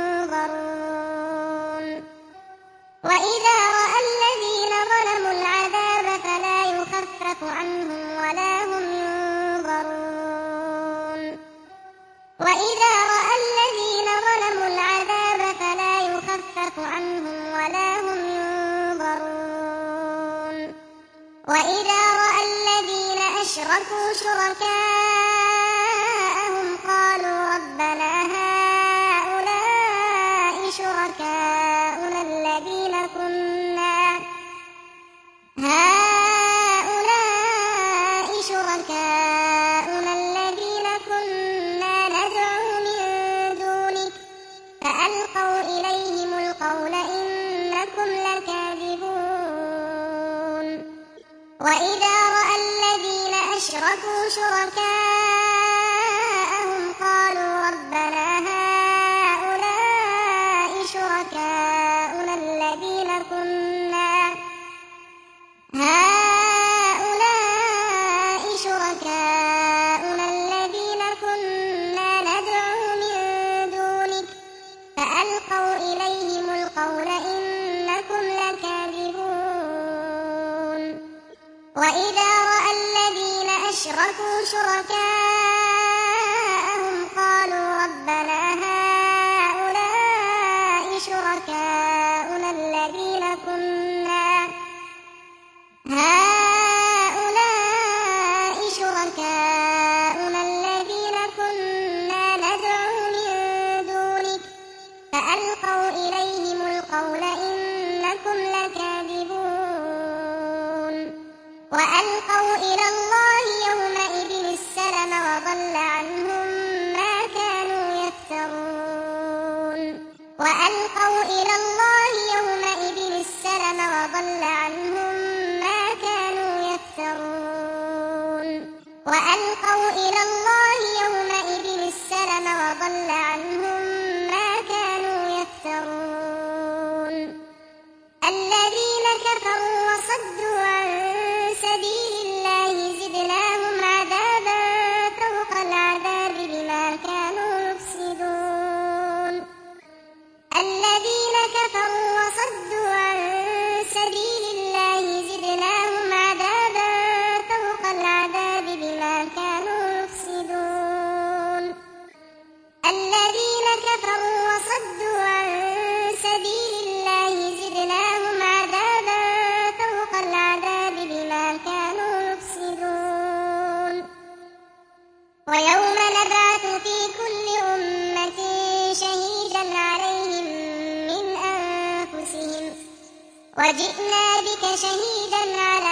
ينظرون وإذا رأى الذين ظلموا العذاب فلا يخفف عنهم ولا هم ينظرون وإذا رأى الذين ظلموا العذاب فلا يخفف عنهم ولا هم ينظرون وإذا رأى الذين أشركوا شركاءهم قالوا ربنا هؤلاء شركاؤنا الذين كنا هؤلاء شركاؤنا الذين كنا ندعو من دونك فألقوا إليهم القول إنكم لكاذبون وإذا رأى الذين أشركوا شركاءهم قالوا ربنا هؤلاء شركاؤنا الذين كنا هؤلاء شركاؤنا الذين كنا ندعو من دونك فألقوا إليهم القول إنكم لكاذبون وإذا رأى الذين أشركوا شركاءهم قالوا ربنا هؤلاء شركاؤنا الذين كنا هؤلاء شركاؤنا الذين كنا ندعو من دونك فألقوا إليهم القول إنكم لكاذبون وألقوا إلى الله يومئذ السلم وضل عنهم ما كانوا يفترون وألقوا إلى الله يومئذ السلم وضل عنهم ما كانوا يفترون وألقوا إلى الله وضل عنهم ما كانوا يفترون الذين كفروا وصدوا عن سبيل الله زدناهم عذابا فوق العذاب بما كانوا يفسدون الذين كفروا وصدوا عن سبيل الله زدناهم عذابا فوق العذاب بما كانوا يفسدون الذين كفروا وصدوا عن سبيل الله زدناهم عذابا فوق العذاب بما كانوا يفسدون ويوم نبعث في كل أمة شهيدا عليهم من أنفسهم وجئنا بك شهيدا على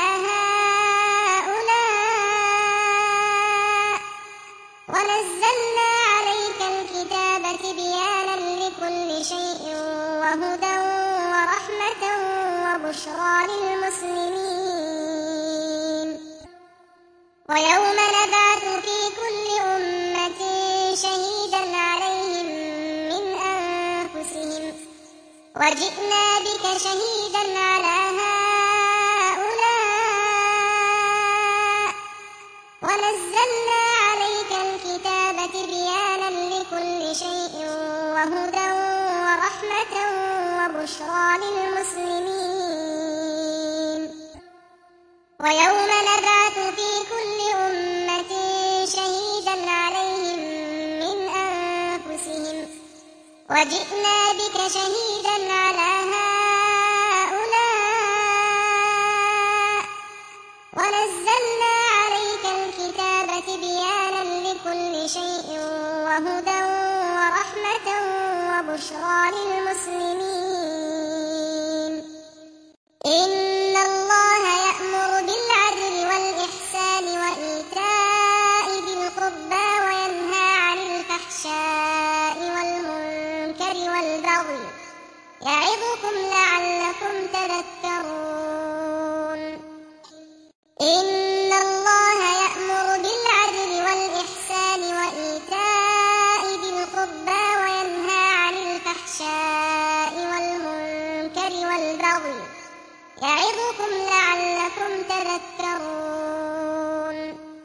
هؤلاء ونزلنا عليك الكتاب تبيانا لكل شيء وهدى ورحمة وبشرى للمسلمين ويوم نبعث في كل أمة شهيدا عليهم من أنفسهم وجئنا بك شهيدا على هؤلاء ونزلنا عليك الكتاب تبيانا لكل شيء وهدى ورحمة وبشرى للمسلمين ويوم نبعث في كل أمة شهيدا عليهم من أنفسهم وجئنا بك شهيدا على هؤلاء ونزلنا عليك الكتاب تبيانا لكل شيء وهدى ورحمة وبشرى للمسلمين إن الله يأمر بالعدل والإحسان وإيتاء ذي القربى وينهى عن الفحشاء والمنكر والبغي يعظكم لعلكم تذكرون إن الله يأمر بالعدل والإحسان وإيتاء ذي القربى وينهى عن الفحشاء والمنكر والبغي يعظكم لعلكم تذكرون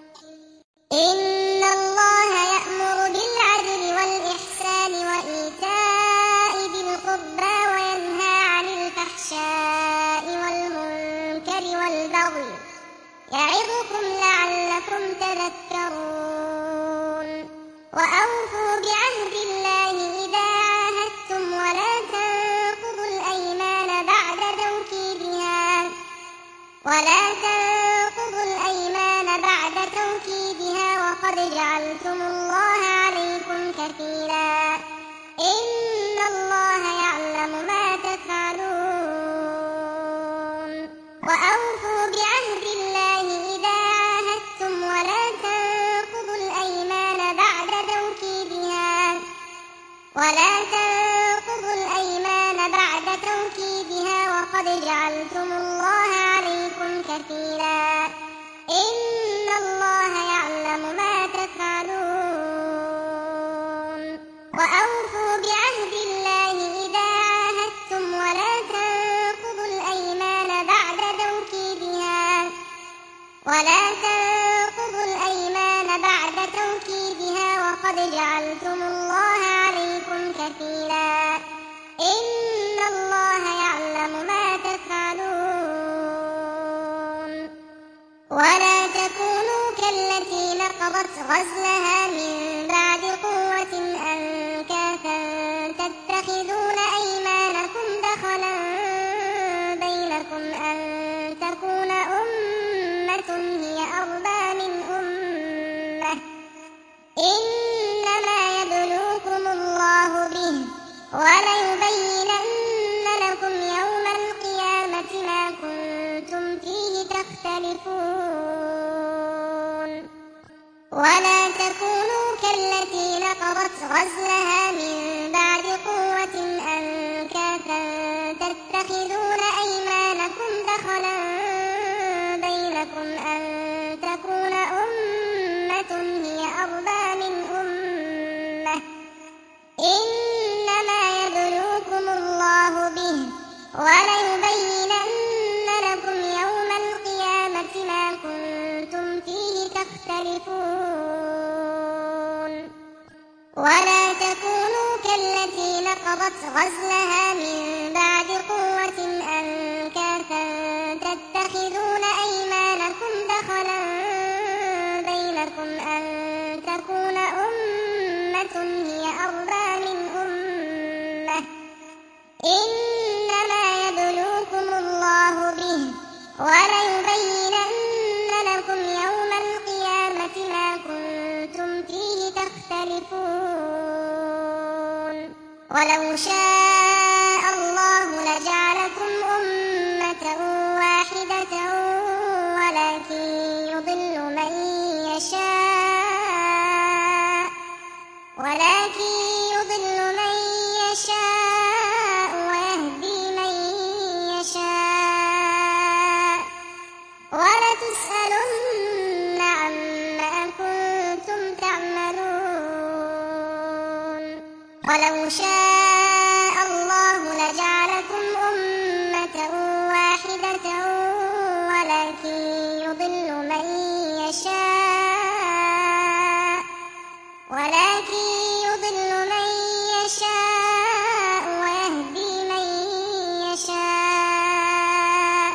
إن الله يأمر بالعدل والإحسان وإيتاء ذي القربى وينهى عن الفحشاء والمنكر والبغي يعظكم لعلكم تذكرون وأوفوا بعهد الله إذا عاهدتم ولا تنقضوا الأيمان بعد توكيدها ولا تنقضوا الأيمان بعد توكيدها وقد جعلتم الله عليكم كفيلا إن الله يعلم ما تفعلون وأوفوا بعهد الله إذا عاهدتم ولا تنقضوا الأيمان بعد توكيدها ولا تنقضوا الأيمان بعد توكيدها وقد جعلتم الله عليكم كفيلا إن الله يعلم ما تفعلون وأوفوا بعهد الله إذا عاهدتم ولا تنقضوا الأيمان بعد توكيدها ولا تنقضوا الأيمان بعد توكيدها وقد جعلتم الله عليكم كفيلا إن الله يعلم ما تفعلون ولا تكونوا كالتي نقضت غزلها من بعد قوة أنكاثا تتخذون أيمانكم دخلا بينكم أن تكون أمة هي أربى من أمة إنما يبلوكم الله به وليبينن لكم يوم القيامة ما كنتم فيه تختلفون ولا تكونوا كالتي نقضت غزلها من بعد قوة أنكاثا تتخذون أيمانكم دخلا بينكم أن تكون أمة هي أربى من أمة وليبينن لكم يوم القيامة ما كنتم فيه تختلفون ولا تكونوا كالتي نقضت غزلها من بعد قوة أنكاثا تتخذون أيمانكم دخلا بينكم أن تكون أمة هي أربى من أمة إنما يبلوكم الله به وليبينن لكم يوم القيامة ما كنتم فيه تختلفون ولو شاء الله لجعلكم أمة واحدة ولكن يضل من يشاء ولكن يضل من يشاء ويهدي من يشاء ولتسألن عما كنتم تعملون ولو شاء الله لجعلكم أمة واحدة ولكن يضل من يشاء ولكن يضل من يشاء ويهدي من يشاء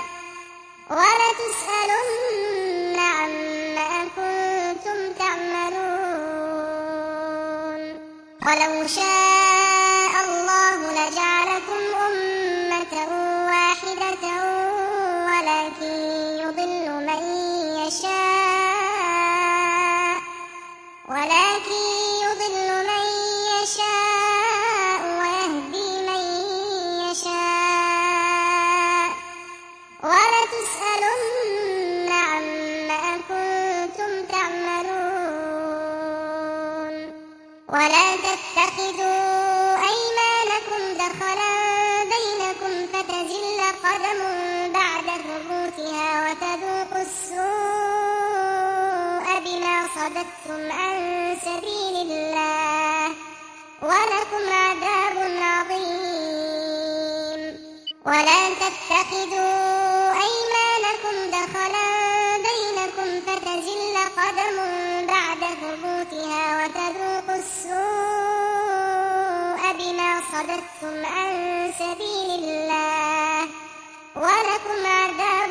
ولتسألن عما كنتم تعملون ولو شاء الله لجعلكم أمة واحدة ولكن يضل من يشاء ولكن يضل من يشاء ويهدي من يشاء ولتسألن عما كنتم تعملون ولا تتخذوا أيمانكم دخلا بينكم فتزل قدم بعد ثبوتها وتذوقوا السوء بما صددتم عن سبيل الله ولكم عذاب عظيم ولا تتخذوا أيمانكم دخلا بينكم فتزل قدم بعد ثبوتها وتذوقوا السوء بما صددتم عن سبيل الله ولكم عذاب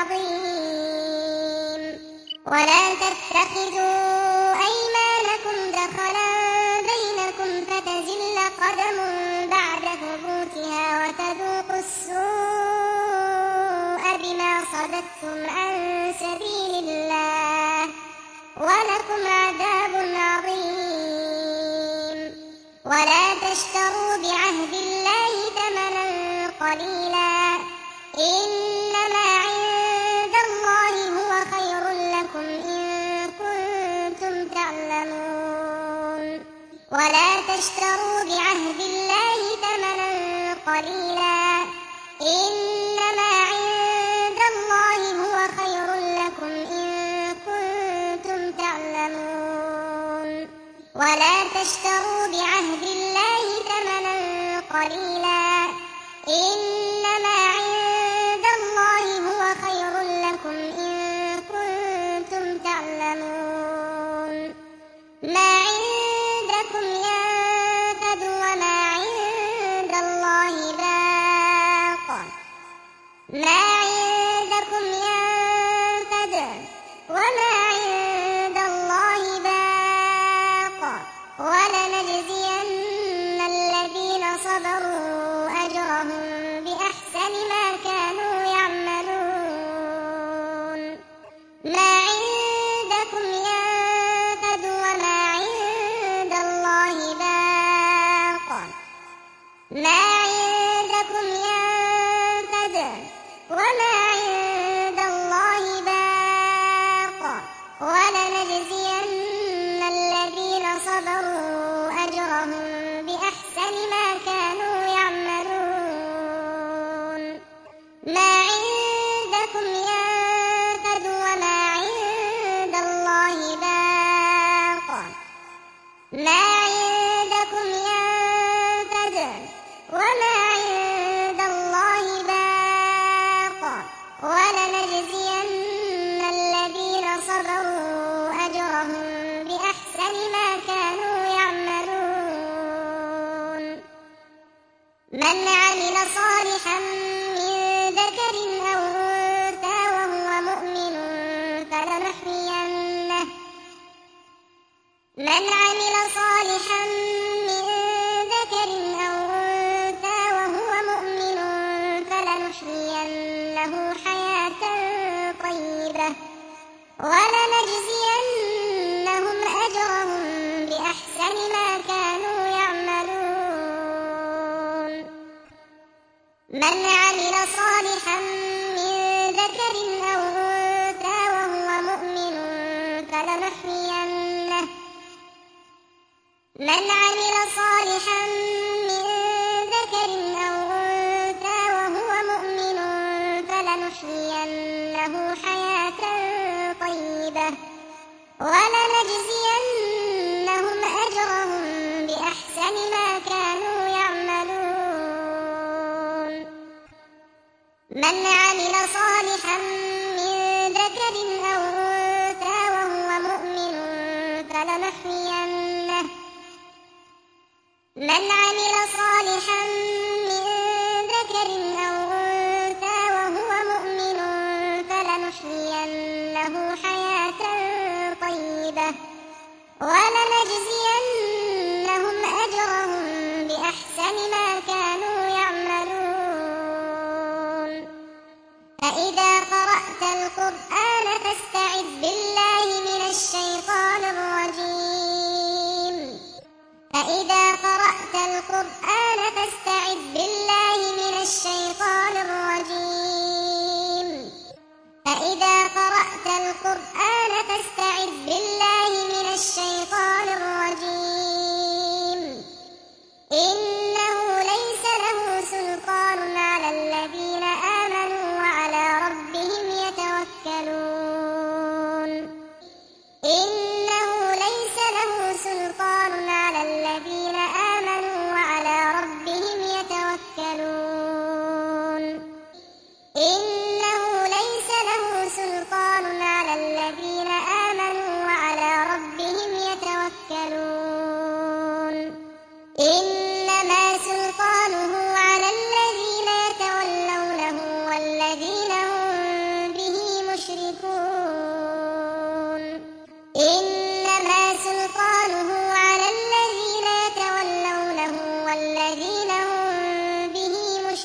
عظيم ولا تتخذوا أيمانكم دخلا بينكم فتزل قدم بعد ثبوتها وتذوقوا السوء بما صددتم عن سبيل الله ولكم عذاب عظيم ولا تشتروا بعهد الله ثمنا قليلا إنما عند الله هو خير لكم إن كنتم تعلمون ولا تشتروا بعهد الله ثمنا قليلا إنما عند الله هو خير لكم إن كنتم تعلمون ولا تشتروا بعهد الله ثمنا قليلا إنما عند الله هو خير لكم إن كنتم تعلمون ما عندكم ينفد وما عند الله باق ما عندكم ينفد وما عند الله باق ولنجزين الذين صبروا أجرهم بأحسن ما كانوا يعملون ما عندكم ينفد وما عند الله باق ما عندكم ينفد وما عند الله باق ولنجزين الذين صبروا أجرهم بأحسن ما كانوا يعملون ما عندكم ينفد وما عند الله باق ما عندكم ينفد وما عند الله من عمل صالحا من ذكر أو أنثى وهو مؤمن فلنحيينه من عمل صالحا من ذكر أو أنثى وهو مؤمن فلنحيينه حياة طيبة ولنجزينهم أجرهم بأحسن ما كانوا يعملون من عمل صالحا من ذكر أو أنثى وهو مؤمن فلنحيينه من عمل صالحا من ذكر أو أنثى وهو مؤمن فلنحيينه حياة طيبة ولنجزينهم أجرهم بأحسن ما كانوا يعملون من عمل صالحا من ذكر أو أنثى وهو مؤمن فلنحيينه من عمل صالحا من ذكر أو أنثى وهو مؤمن فلنحيينه حياة طيبة ولنجزينهم أجرهم بأحسن ما كانوا يعملون فإذا قرأت القرآن فاستعذ بالله من الشيطان الرجيم فإذا قرأت القرآن فاستعذ بالله من الشيطان الرجيم فإذا قرأت القرآن فاستعذ بالله من الشيطان الرجيم إنه ليس له سلطان على الذين آمنوا وعلى ربهم يتوكلون إنه ليس له سلطان على الذين آمنوا وعلى ربهم يتوكلون إنه ليس له سلطان على الذين آمنوا وعلى ربهم يتوكلون إنما سلطانه على الذين يتولونه والذين هم به مشركون إنما سلطانه على الذين يتولونه والذين هم به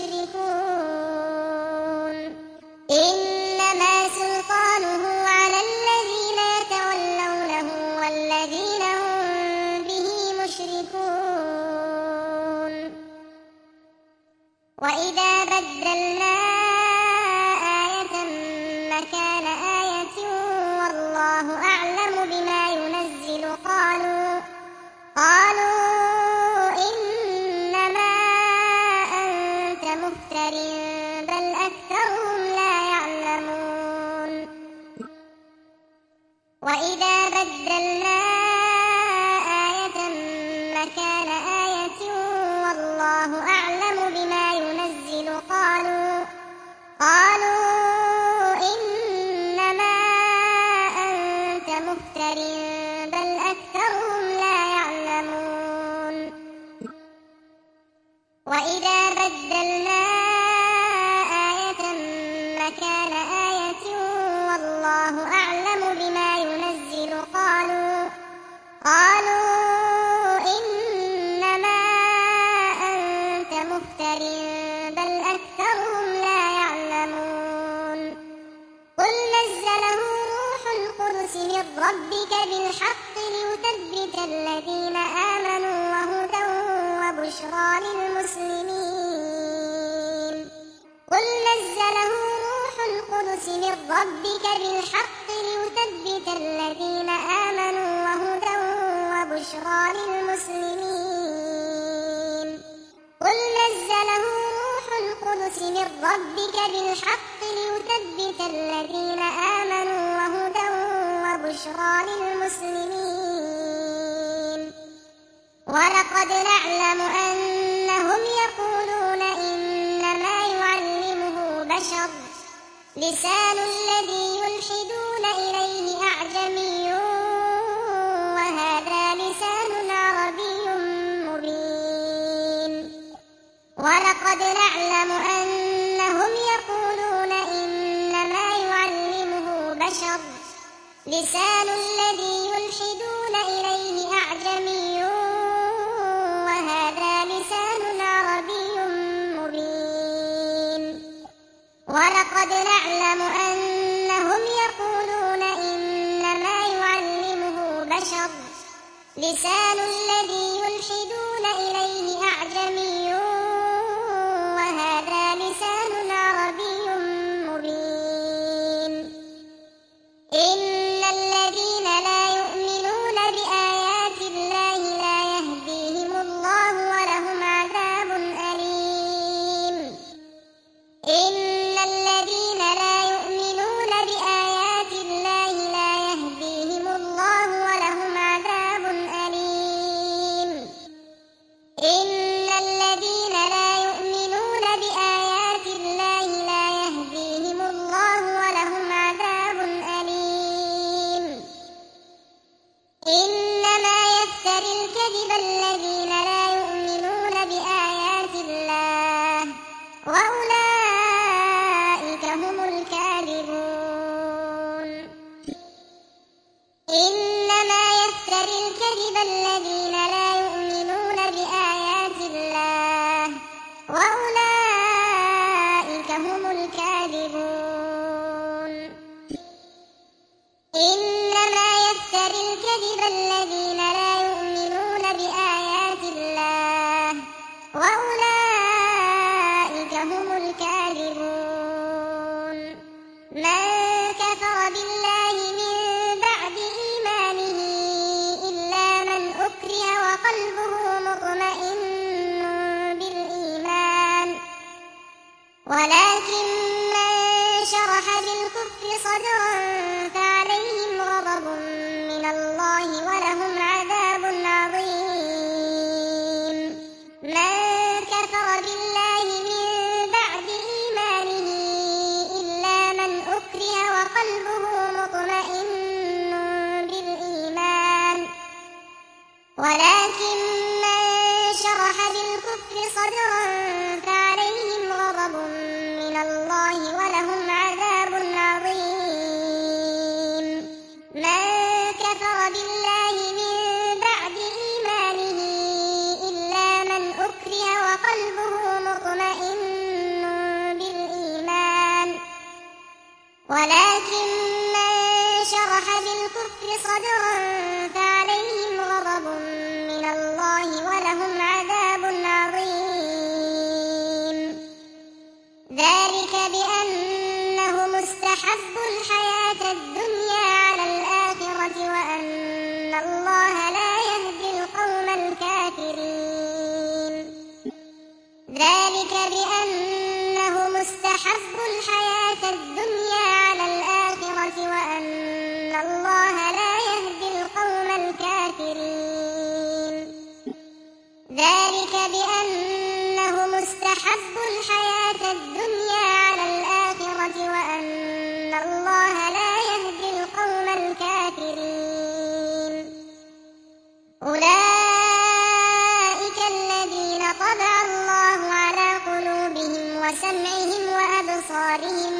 مشركون إنما سلطانه على الذين يتولونه والذين هم به مشركون وإذا بدلنا آية مكان آية والله أعلم بما ينزل قالوا قالوا إنما أنت مفتر بل أكثرهم لا يعلمون وإذا بدلنا آية مكان آية والله أعلم بما ينزل قالوا قالوا إنما أنت مفتر بل أكثرهم لا يعلمون وإذا بدلنا آية مكان آية والله أعلم بما ينزل قالوا قالوا إنما أنت مفتر بل أكثرهم لا يعلمون قل نزله روح القدس من ربك بالحق ليثبت الذين آمنوا وهدى وبشرى للمسلمين قل نزله روح القدس من ربك بالحق ليثبت الذين آمنوا وهدى وبشرى للمسلمين قل نزله روح القدس من ربك بالحق ليثبت الذين آمنوا وهدى وبشرى للمسلمين ولقد نعلم أنهم يقولون إنما يعلمه بشر لسان الذي يلحدون إليه أعجمي وهذا لسان عربي مبين ولقد لسان الذي يلحدون إليه أعجمي وهذا لسان عربي مبين ولقد نعلم أنهم يقولون إنما يعلمه بشر لسان الذي يلحدون إليه أعجمي وهذا لسان عربي مبين إن الذين لا يؤمنون بآيات الله لا يهديهم الله ولهم عذاب أليم إن الذين لا يؤمنون بآيات الله لا يهديهم الله ولهم عذاب أليم إن الذين لا يؤمنون بآيات الله لا يهديهم الله ولهم عذاب أليم إنما يفتري الكذب الذين لا يؤمنون بآيات الله وأولئك هم الكاذبون إنما يفتري الكذب الذين لا يؤمنون بآيات الله وأولئك هم الكاذبون إنما يفتري الكذب الذين لا يؤمنون بآيات الله وأولئك هم الكاذبون من كفر بالله من بعد إيمانه إلا من أكره وقلبه مطمئن بالإيمان ولكن من شرح بالكفر صدرا فعليهم غضب من الله ولهم عذاب عظيم من كفر بالله من بعد إيمانه إلا من أكره وقلبه مطمئن بالإيمان ولكن من شرح بالكفر صدرا فعليهم غضب من الله ولهم عذاب عظيم من كفر بالله من بعد إيمانه إلا من أكره وقلبه مطمئن بالإيمان ولكن من شرح بالكفر صدرا فعليهم غضب من الله ولهم عذاب عظيم ذلك بأنهم استحبوا الحياة الدنيا على الآخرة وأن الله لا يهدي القوم الكافرين ذلك بأنهم استحبوا الحياة الدنيا على الآخرة وأن الله لا يهدي القوم الكافرين ذلك بأنهم استحبوا الحياة الدنيا على الآخرة وأن الله لا يهدي القوم الكافرين أولئك الذين طبع الله على قلوبهم وسمعهم وأبصارهم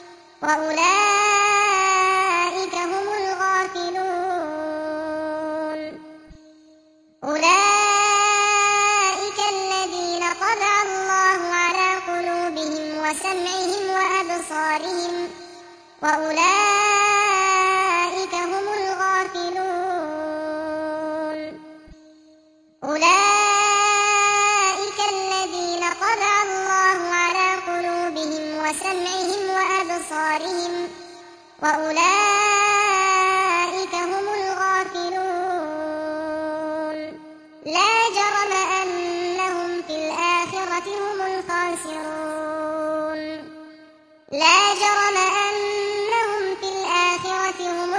وأولئك هم الغافلون أولئك الذين طبع الله على قلوبهم وسمعهم وأبصارهم وأولئك هم الغافلون أولئك الذين طبع الله على قلوبهم وسمعهم وأبصارهم وأولئك هم الغافلون لا جرم أنهم في الآخرة هم الخاسرون لا جرم أنهم في الآخرة هم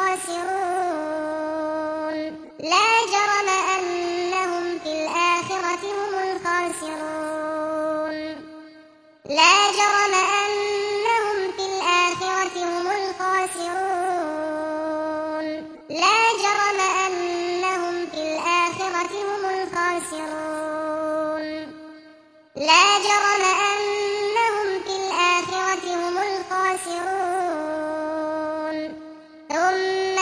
الخاسرون لا جرم أنهم في الآخرة هم الخاسرون لا جرم أنهم في الآخرة هم الخاسرون لا جرم أنهم في الآخرة هم الخاسرون لا جرم أنهم في الآخرة هم الخاسرون ثم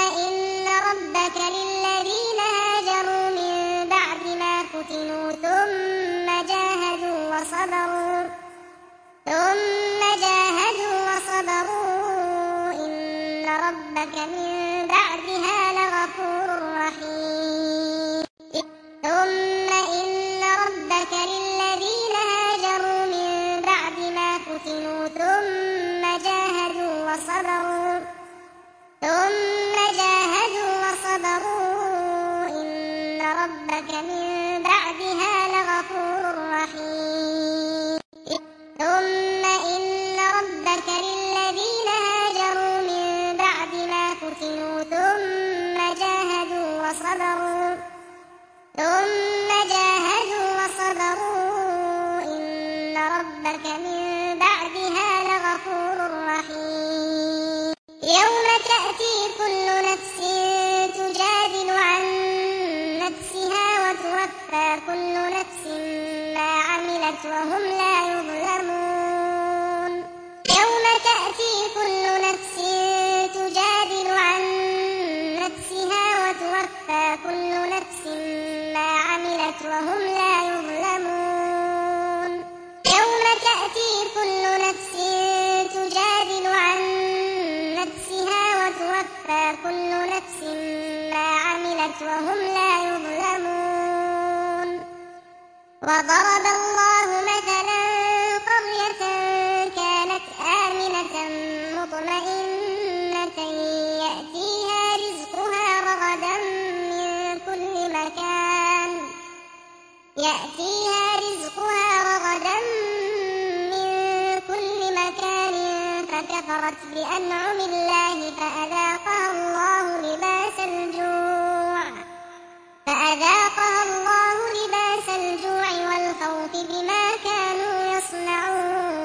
ربك من بعدها لغفور رحيم ثم إن ربك للذين هاجروا من بعد ما فتنوا ثم جاهدوا وصبروا ثم جاهدوا وصبروا إن ربك من بعدها لغفور رحيم ثم إن ربك للذين هاجروا من بعد ما فتنوا ثم جاهدوا وصبروا ثم جاهدوا وصبروا إن ربك من بعدها لغفور رحيم يوم تأتي كل نفس تجادل عن نفسها وتوفى كل نفس ما عملت وهم لا يظلمون يوم تأتي كل نفس تجادل عن نفسها وتوفى كل نفس ما عملت وهم لا يظلمون يوم تأتي كل نفس تجادل عن نفسها وتوفى كل نفس ما عملت وهم لا يظلمون وضرب الله مثلا قرية كانت آمنة مطمئنة يأتيها رزقها رغدا من كل مكان يأتيها رزقها رغدا من كل مكان فكفرت بأنعم الله فأذاقها الله لباس الجوع فأذاقها الله لباس الجوع والخوف بما كانوا يصنعون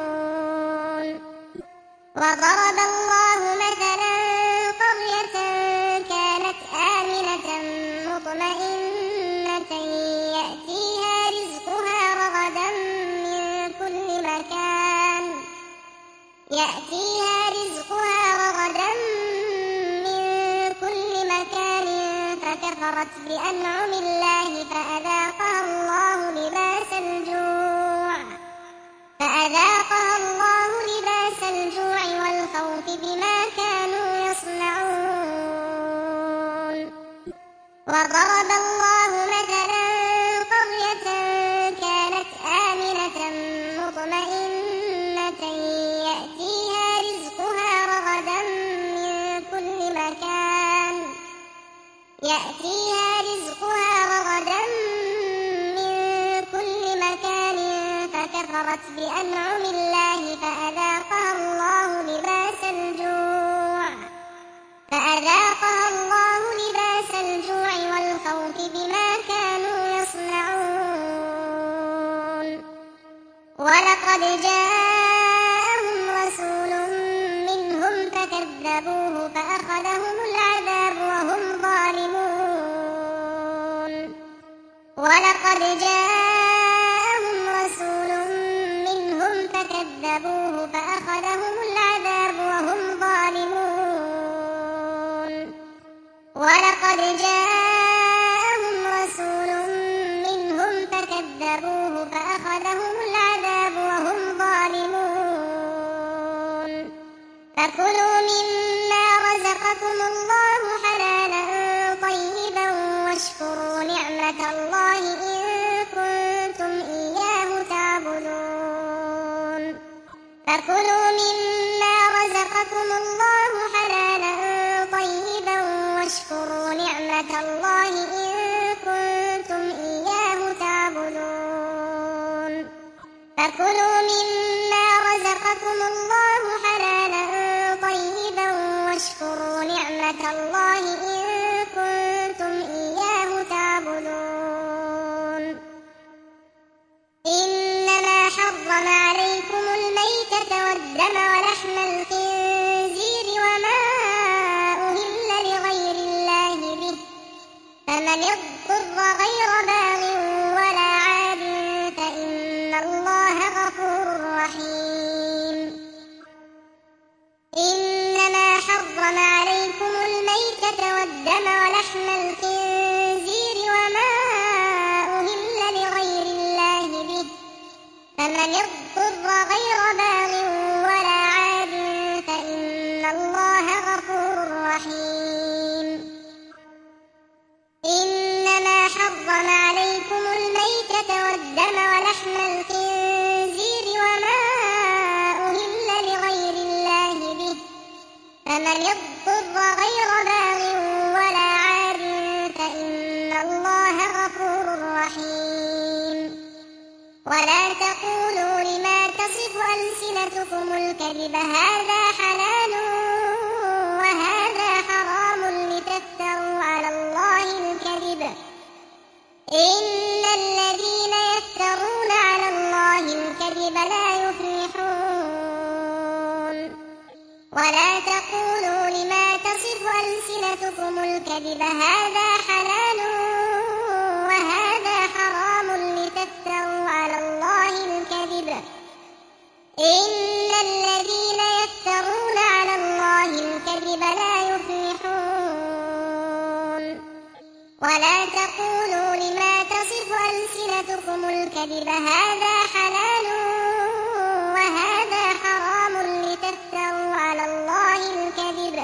وضرب الله مثلا قرية كانت آمنة مطمئنة يأتيها رزقها رغدا من كل مكان يأتيها رزقها رغدا من كل مكان فكفرت بأنعم الله فأذاقها الله لباس الجوع فأذاقها الله لباس الجوع والخوف بما كانوا يصنعون وضرب الله مثلا قرية كانت آمنة مطمئنة يأتيها رزقها رغدا من كل مكان يأتيها رزقها رغدا من كل مكان فكفرت بأنعم الله فأذاقها الله لباس الجوع فأذاقها الله لباس الجوع والخوف بما كانوا يصنعون ولقد جاءهم رسول منهم فكذبوه فأخذهم العذاب وهم ظالمون ولقد جاءهم رسول منهم فكذبوه فأخذهم العذاب وهم ظالمون ولقد جاءهم رسول منهم فكذبوه فأخذهم العذاب وهم ظالمون فكلوا مما رزقكم الله حلالا طيبا واشكروا نعمة الله إن كنتم إياه تعبدون فكلوا مما رزقكم الله حلالا طيبا واشكروا نعمة الله إن كنتم إياه تعبدون فكلوا مما رزقكم الله حلالا طيبا واشكروا نعمة الله إن كنتم إياه تعبدون إنما حرم عليكم الميتة والدم ولحم الخنزير وما أهل لغير الله به فمن اضطر غير باغ ولا عاد فإن الله غفور رحيم إنما حرم عليكم الميتة والدم ولحم الخنزير وما أهل لغير الله به فمن اضطر غير باغ ولا عاد فإن الله غفور حرم عليكم الميتة والدم ولحم الخنزير وما أهل لغير الله به، فمن اضطر غير باغ ولا عاد فإن الله غفور رحيم. ولا تقولوا لما تصف ألسنتكم الكذب هذا حلال وهذا حرام لتفتروا على الله الكذب، إن الذين يفترون على الله الكذب لا يفلحون. ولا تقولوا لما تصف ألسنتكم الكذب هذا حلال وهذا حرام لتفتروا على الله الكذب، إن الذين يفترون على الله الكذب لا يفلحون. ولا تقولوا لما تصف ألسنتكم الكذب هذا حلال وهذا حرام لتفتروا على الله الكذب،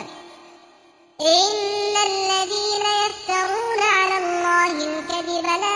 إن الذين يفترون على الله الكذب لا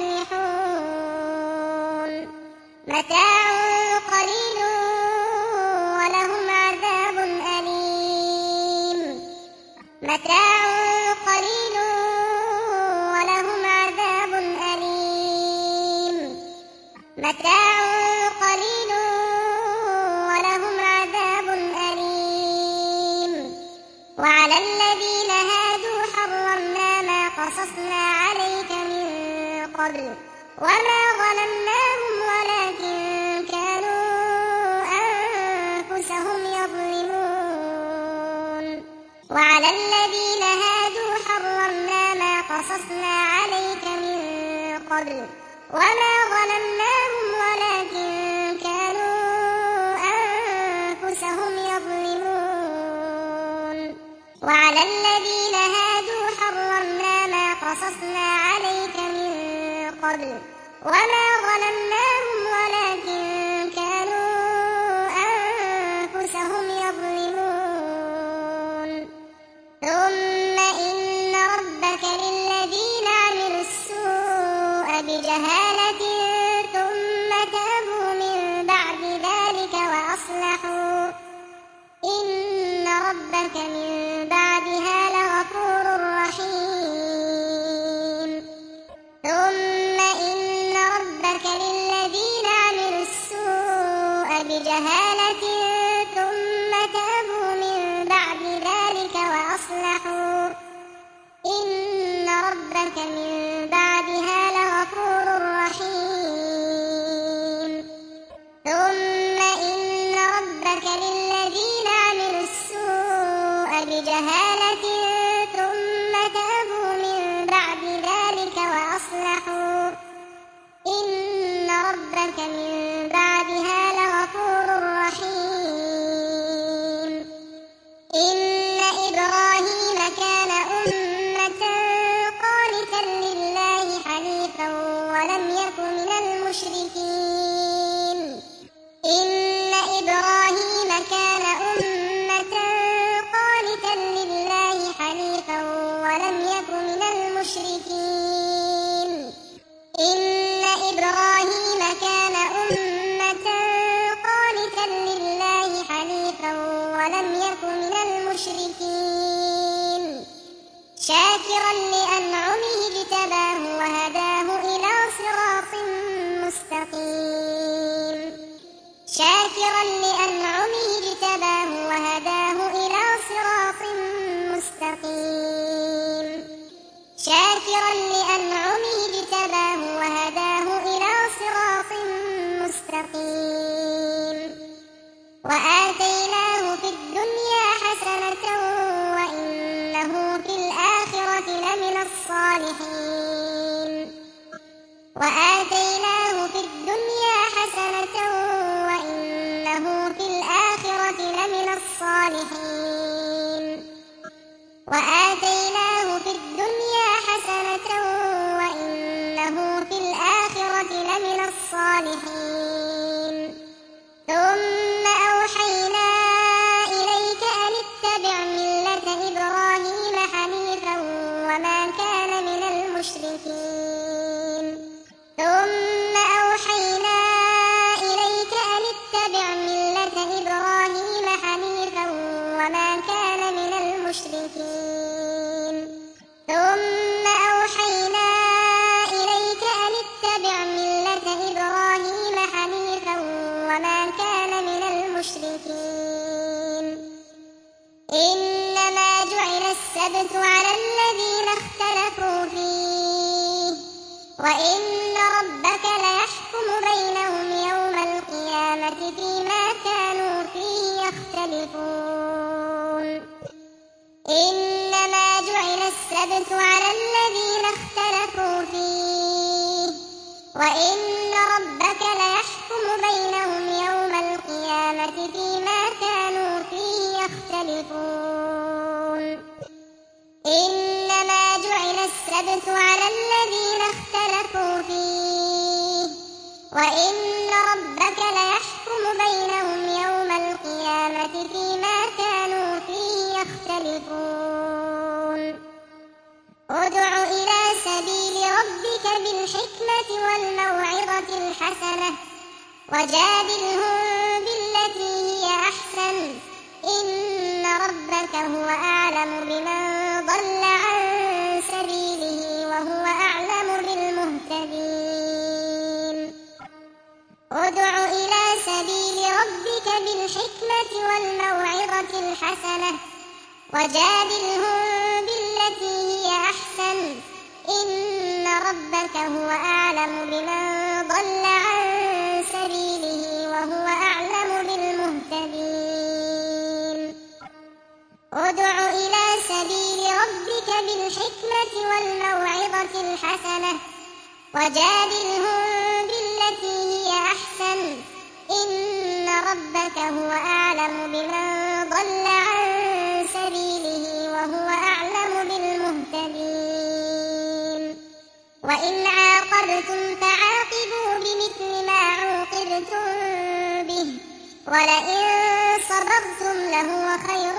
يفلحون. متاع قليل ولهم عذاب أليم. متاع قليل ولهم عذاب أليم. متاع قليل ولهم عذاب أليم. وعلى الذين هادوا حرمنا ما قصصنا عليك من قبل وما ظلمناهم ولكن كانوا أنفسهم يظلمون. وعلى الذين هادوا حرمنا ما قصصنا عليك من قبل وما ظلمناهم ولكن كانوا أنفسهم يظلمون. وعلى الذين هادوا حرمنا ما قصصنا عليك من قبل وما ظلمناهم ولكن كانوا أنفسهم يظلمون. ثم إن ربك للذين عملوا السوء بجهالة ثم تابوا من بعد ذلك وأصلحوا إن ربك من بعدها لغفور رحيم. ثم إن ربك للذين عملوا السوء بجهالة ثم تابوا من بعد ذلك وأصلحوا إن ربك من بعدها لغفور رحيم. ثم إن ربك للذين عملوا السوء بجهالة ثم تابوا من بعد ذلك وأصلحوا إن ربك من بعدها لغفور رحيم. إن إبراهيم كان أمة قانتا لله حنيفا ولم يك من المشركين. إن إبراهيم كان أمة قانتا لله حنيفا ولم يك من المشركين. إن إبراهيم كان أمة قانتا لله حنيفا ولم يك من المشركين. شاكرا لأنعمه اجتباه وهداه إلى صراط مستقيم. شاكرا لأنعمه اجتباه وهداه إلى صراط مستقيم. شاكرا لأنعمه اجتباه وهداه إلى صراط مستقيم. وآتيناه في الدنيا حسنة وإنه في الآخرة لمن الصالحين. وآتيناه في الدنيا حسنة وإنه في الآخرة لمن الصالحين. وآتيناه في الدنيا حسنة وإنه في الآخرة لمن الصالحين. ثم أوحينا إليك أن اتبع ملة إبراهيم حنيفا وما كان من المشركين. وإن ربك ليحكم بينهم يوم القيامة فيما كانوا فيه يختلفون إنما جعل السبت على الذين اختلفوا فيه وإن ربك ليحكم بينهم يوم القيامة فيما كانوا فيه يختلفون إنما جعل السبت على الذين اختلفوا فيه وإن ربك ليحكم بينهم يوم القيامة فيما كانوا فيه يختلفون ادع إلى سبيل ربك بالحكمة والموعظة الحسنة وجادلهم بالتي هي أحسن إن ربك هو أعلم بمن ضل عن سبيله وهو أعلم بالمهتدين ادع إلى سبيل ربك بالحكمة والموعظة الحسنة وجادلهم بالتي هي أحسن إن ربك هو أعلم بمن ضل عن سبيله وهو أعلم بالمهتدين ادع إلى سبيل ربك بالحكمة والموعظة الحسنة وجادلهم بالتي هي أحسن إن ربك هو أعلم بمن ضل عن سبيله وهو أعلم بالمهتدين وإن عاقبتم فعاقبوا بمثل ما عوقبتم به ولئن صبرتم لهو خير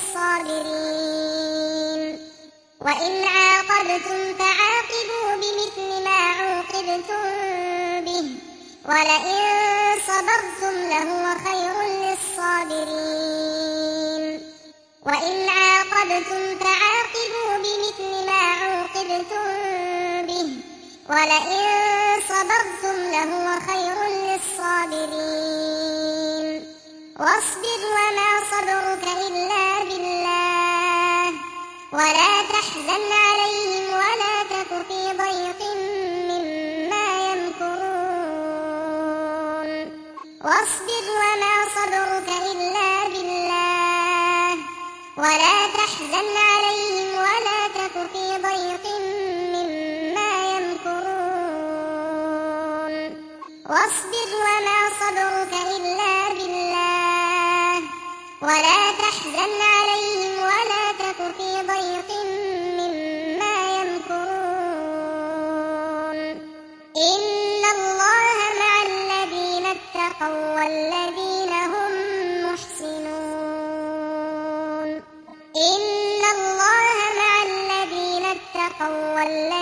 للصابرين وإن عاقبتم فعاقبوا بمثل ما عوقبتم به ولئن صبرتم لهو خير للصابرين وإن عاقبتم فعاقبوا بمثل ما عوقبتم به ولئن صبرتم لهو خير للصابرين واصبر وما صبرك إلا بالله ولا تحزن عليهم ولا تك في ضيق مما يمكرون واصبر وما صبرك إلا بالله ولا تحزن عليهم ولا تك في ضيق مما يمكرون واصبر وما صبرك إلا بالله ولا تحزن عليهم ولا تك في ضيق مما يمكرون إن الله مع الذين اتقوا والذين هم محسنون إن الله مع الذين اتقوا والذين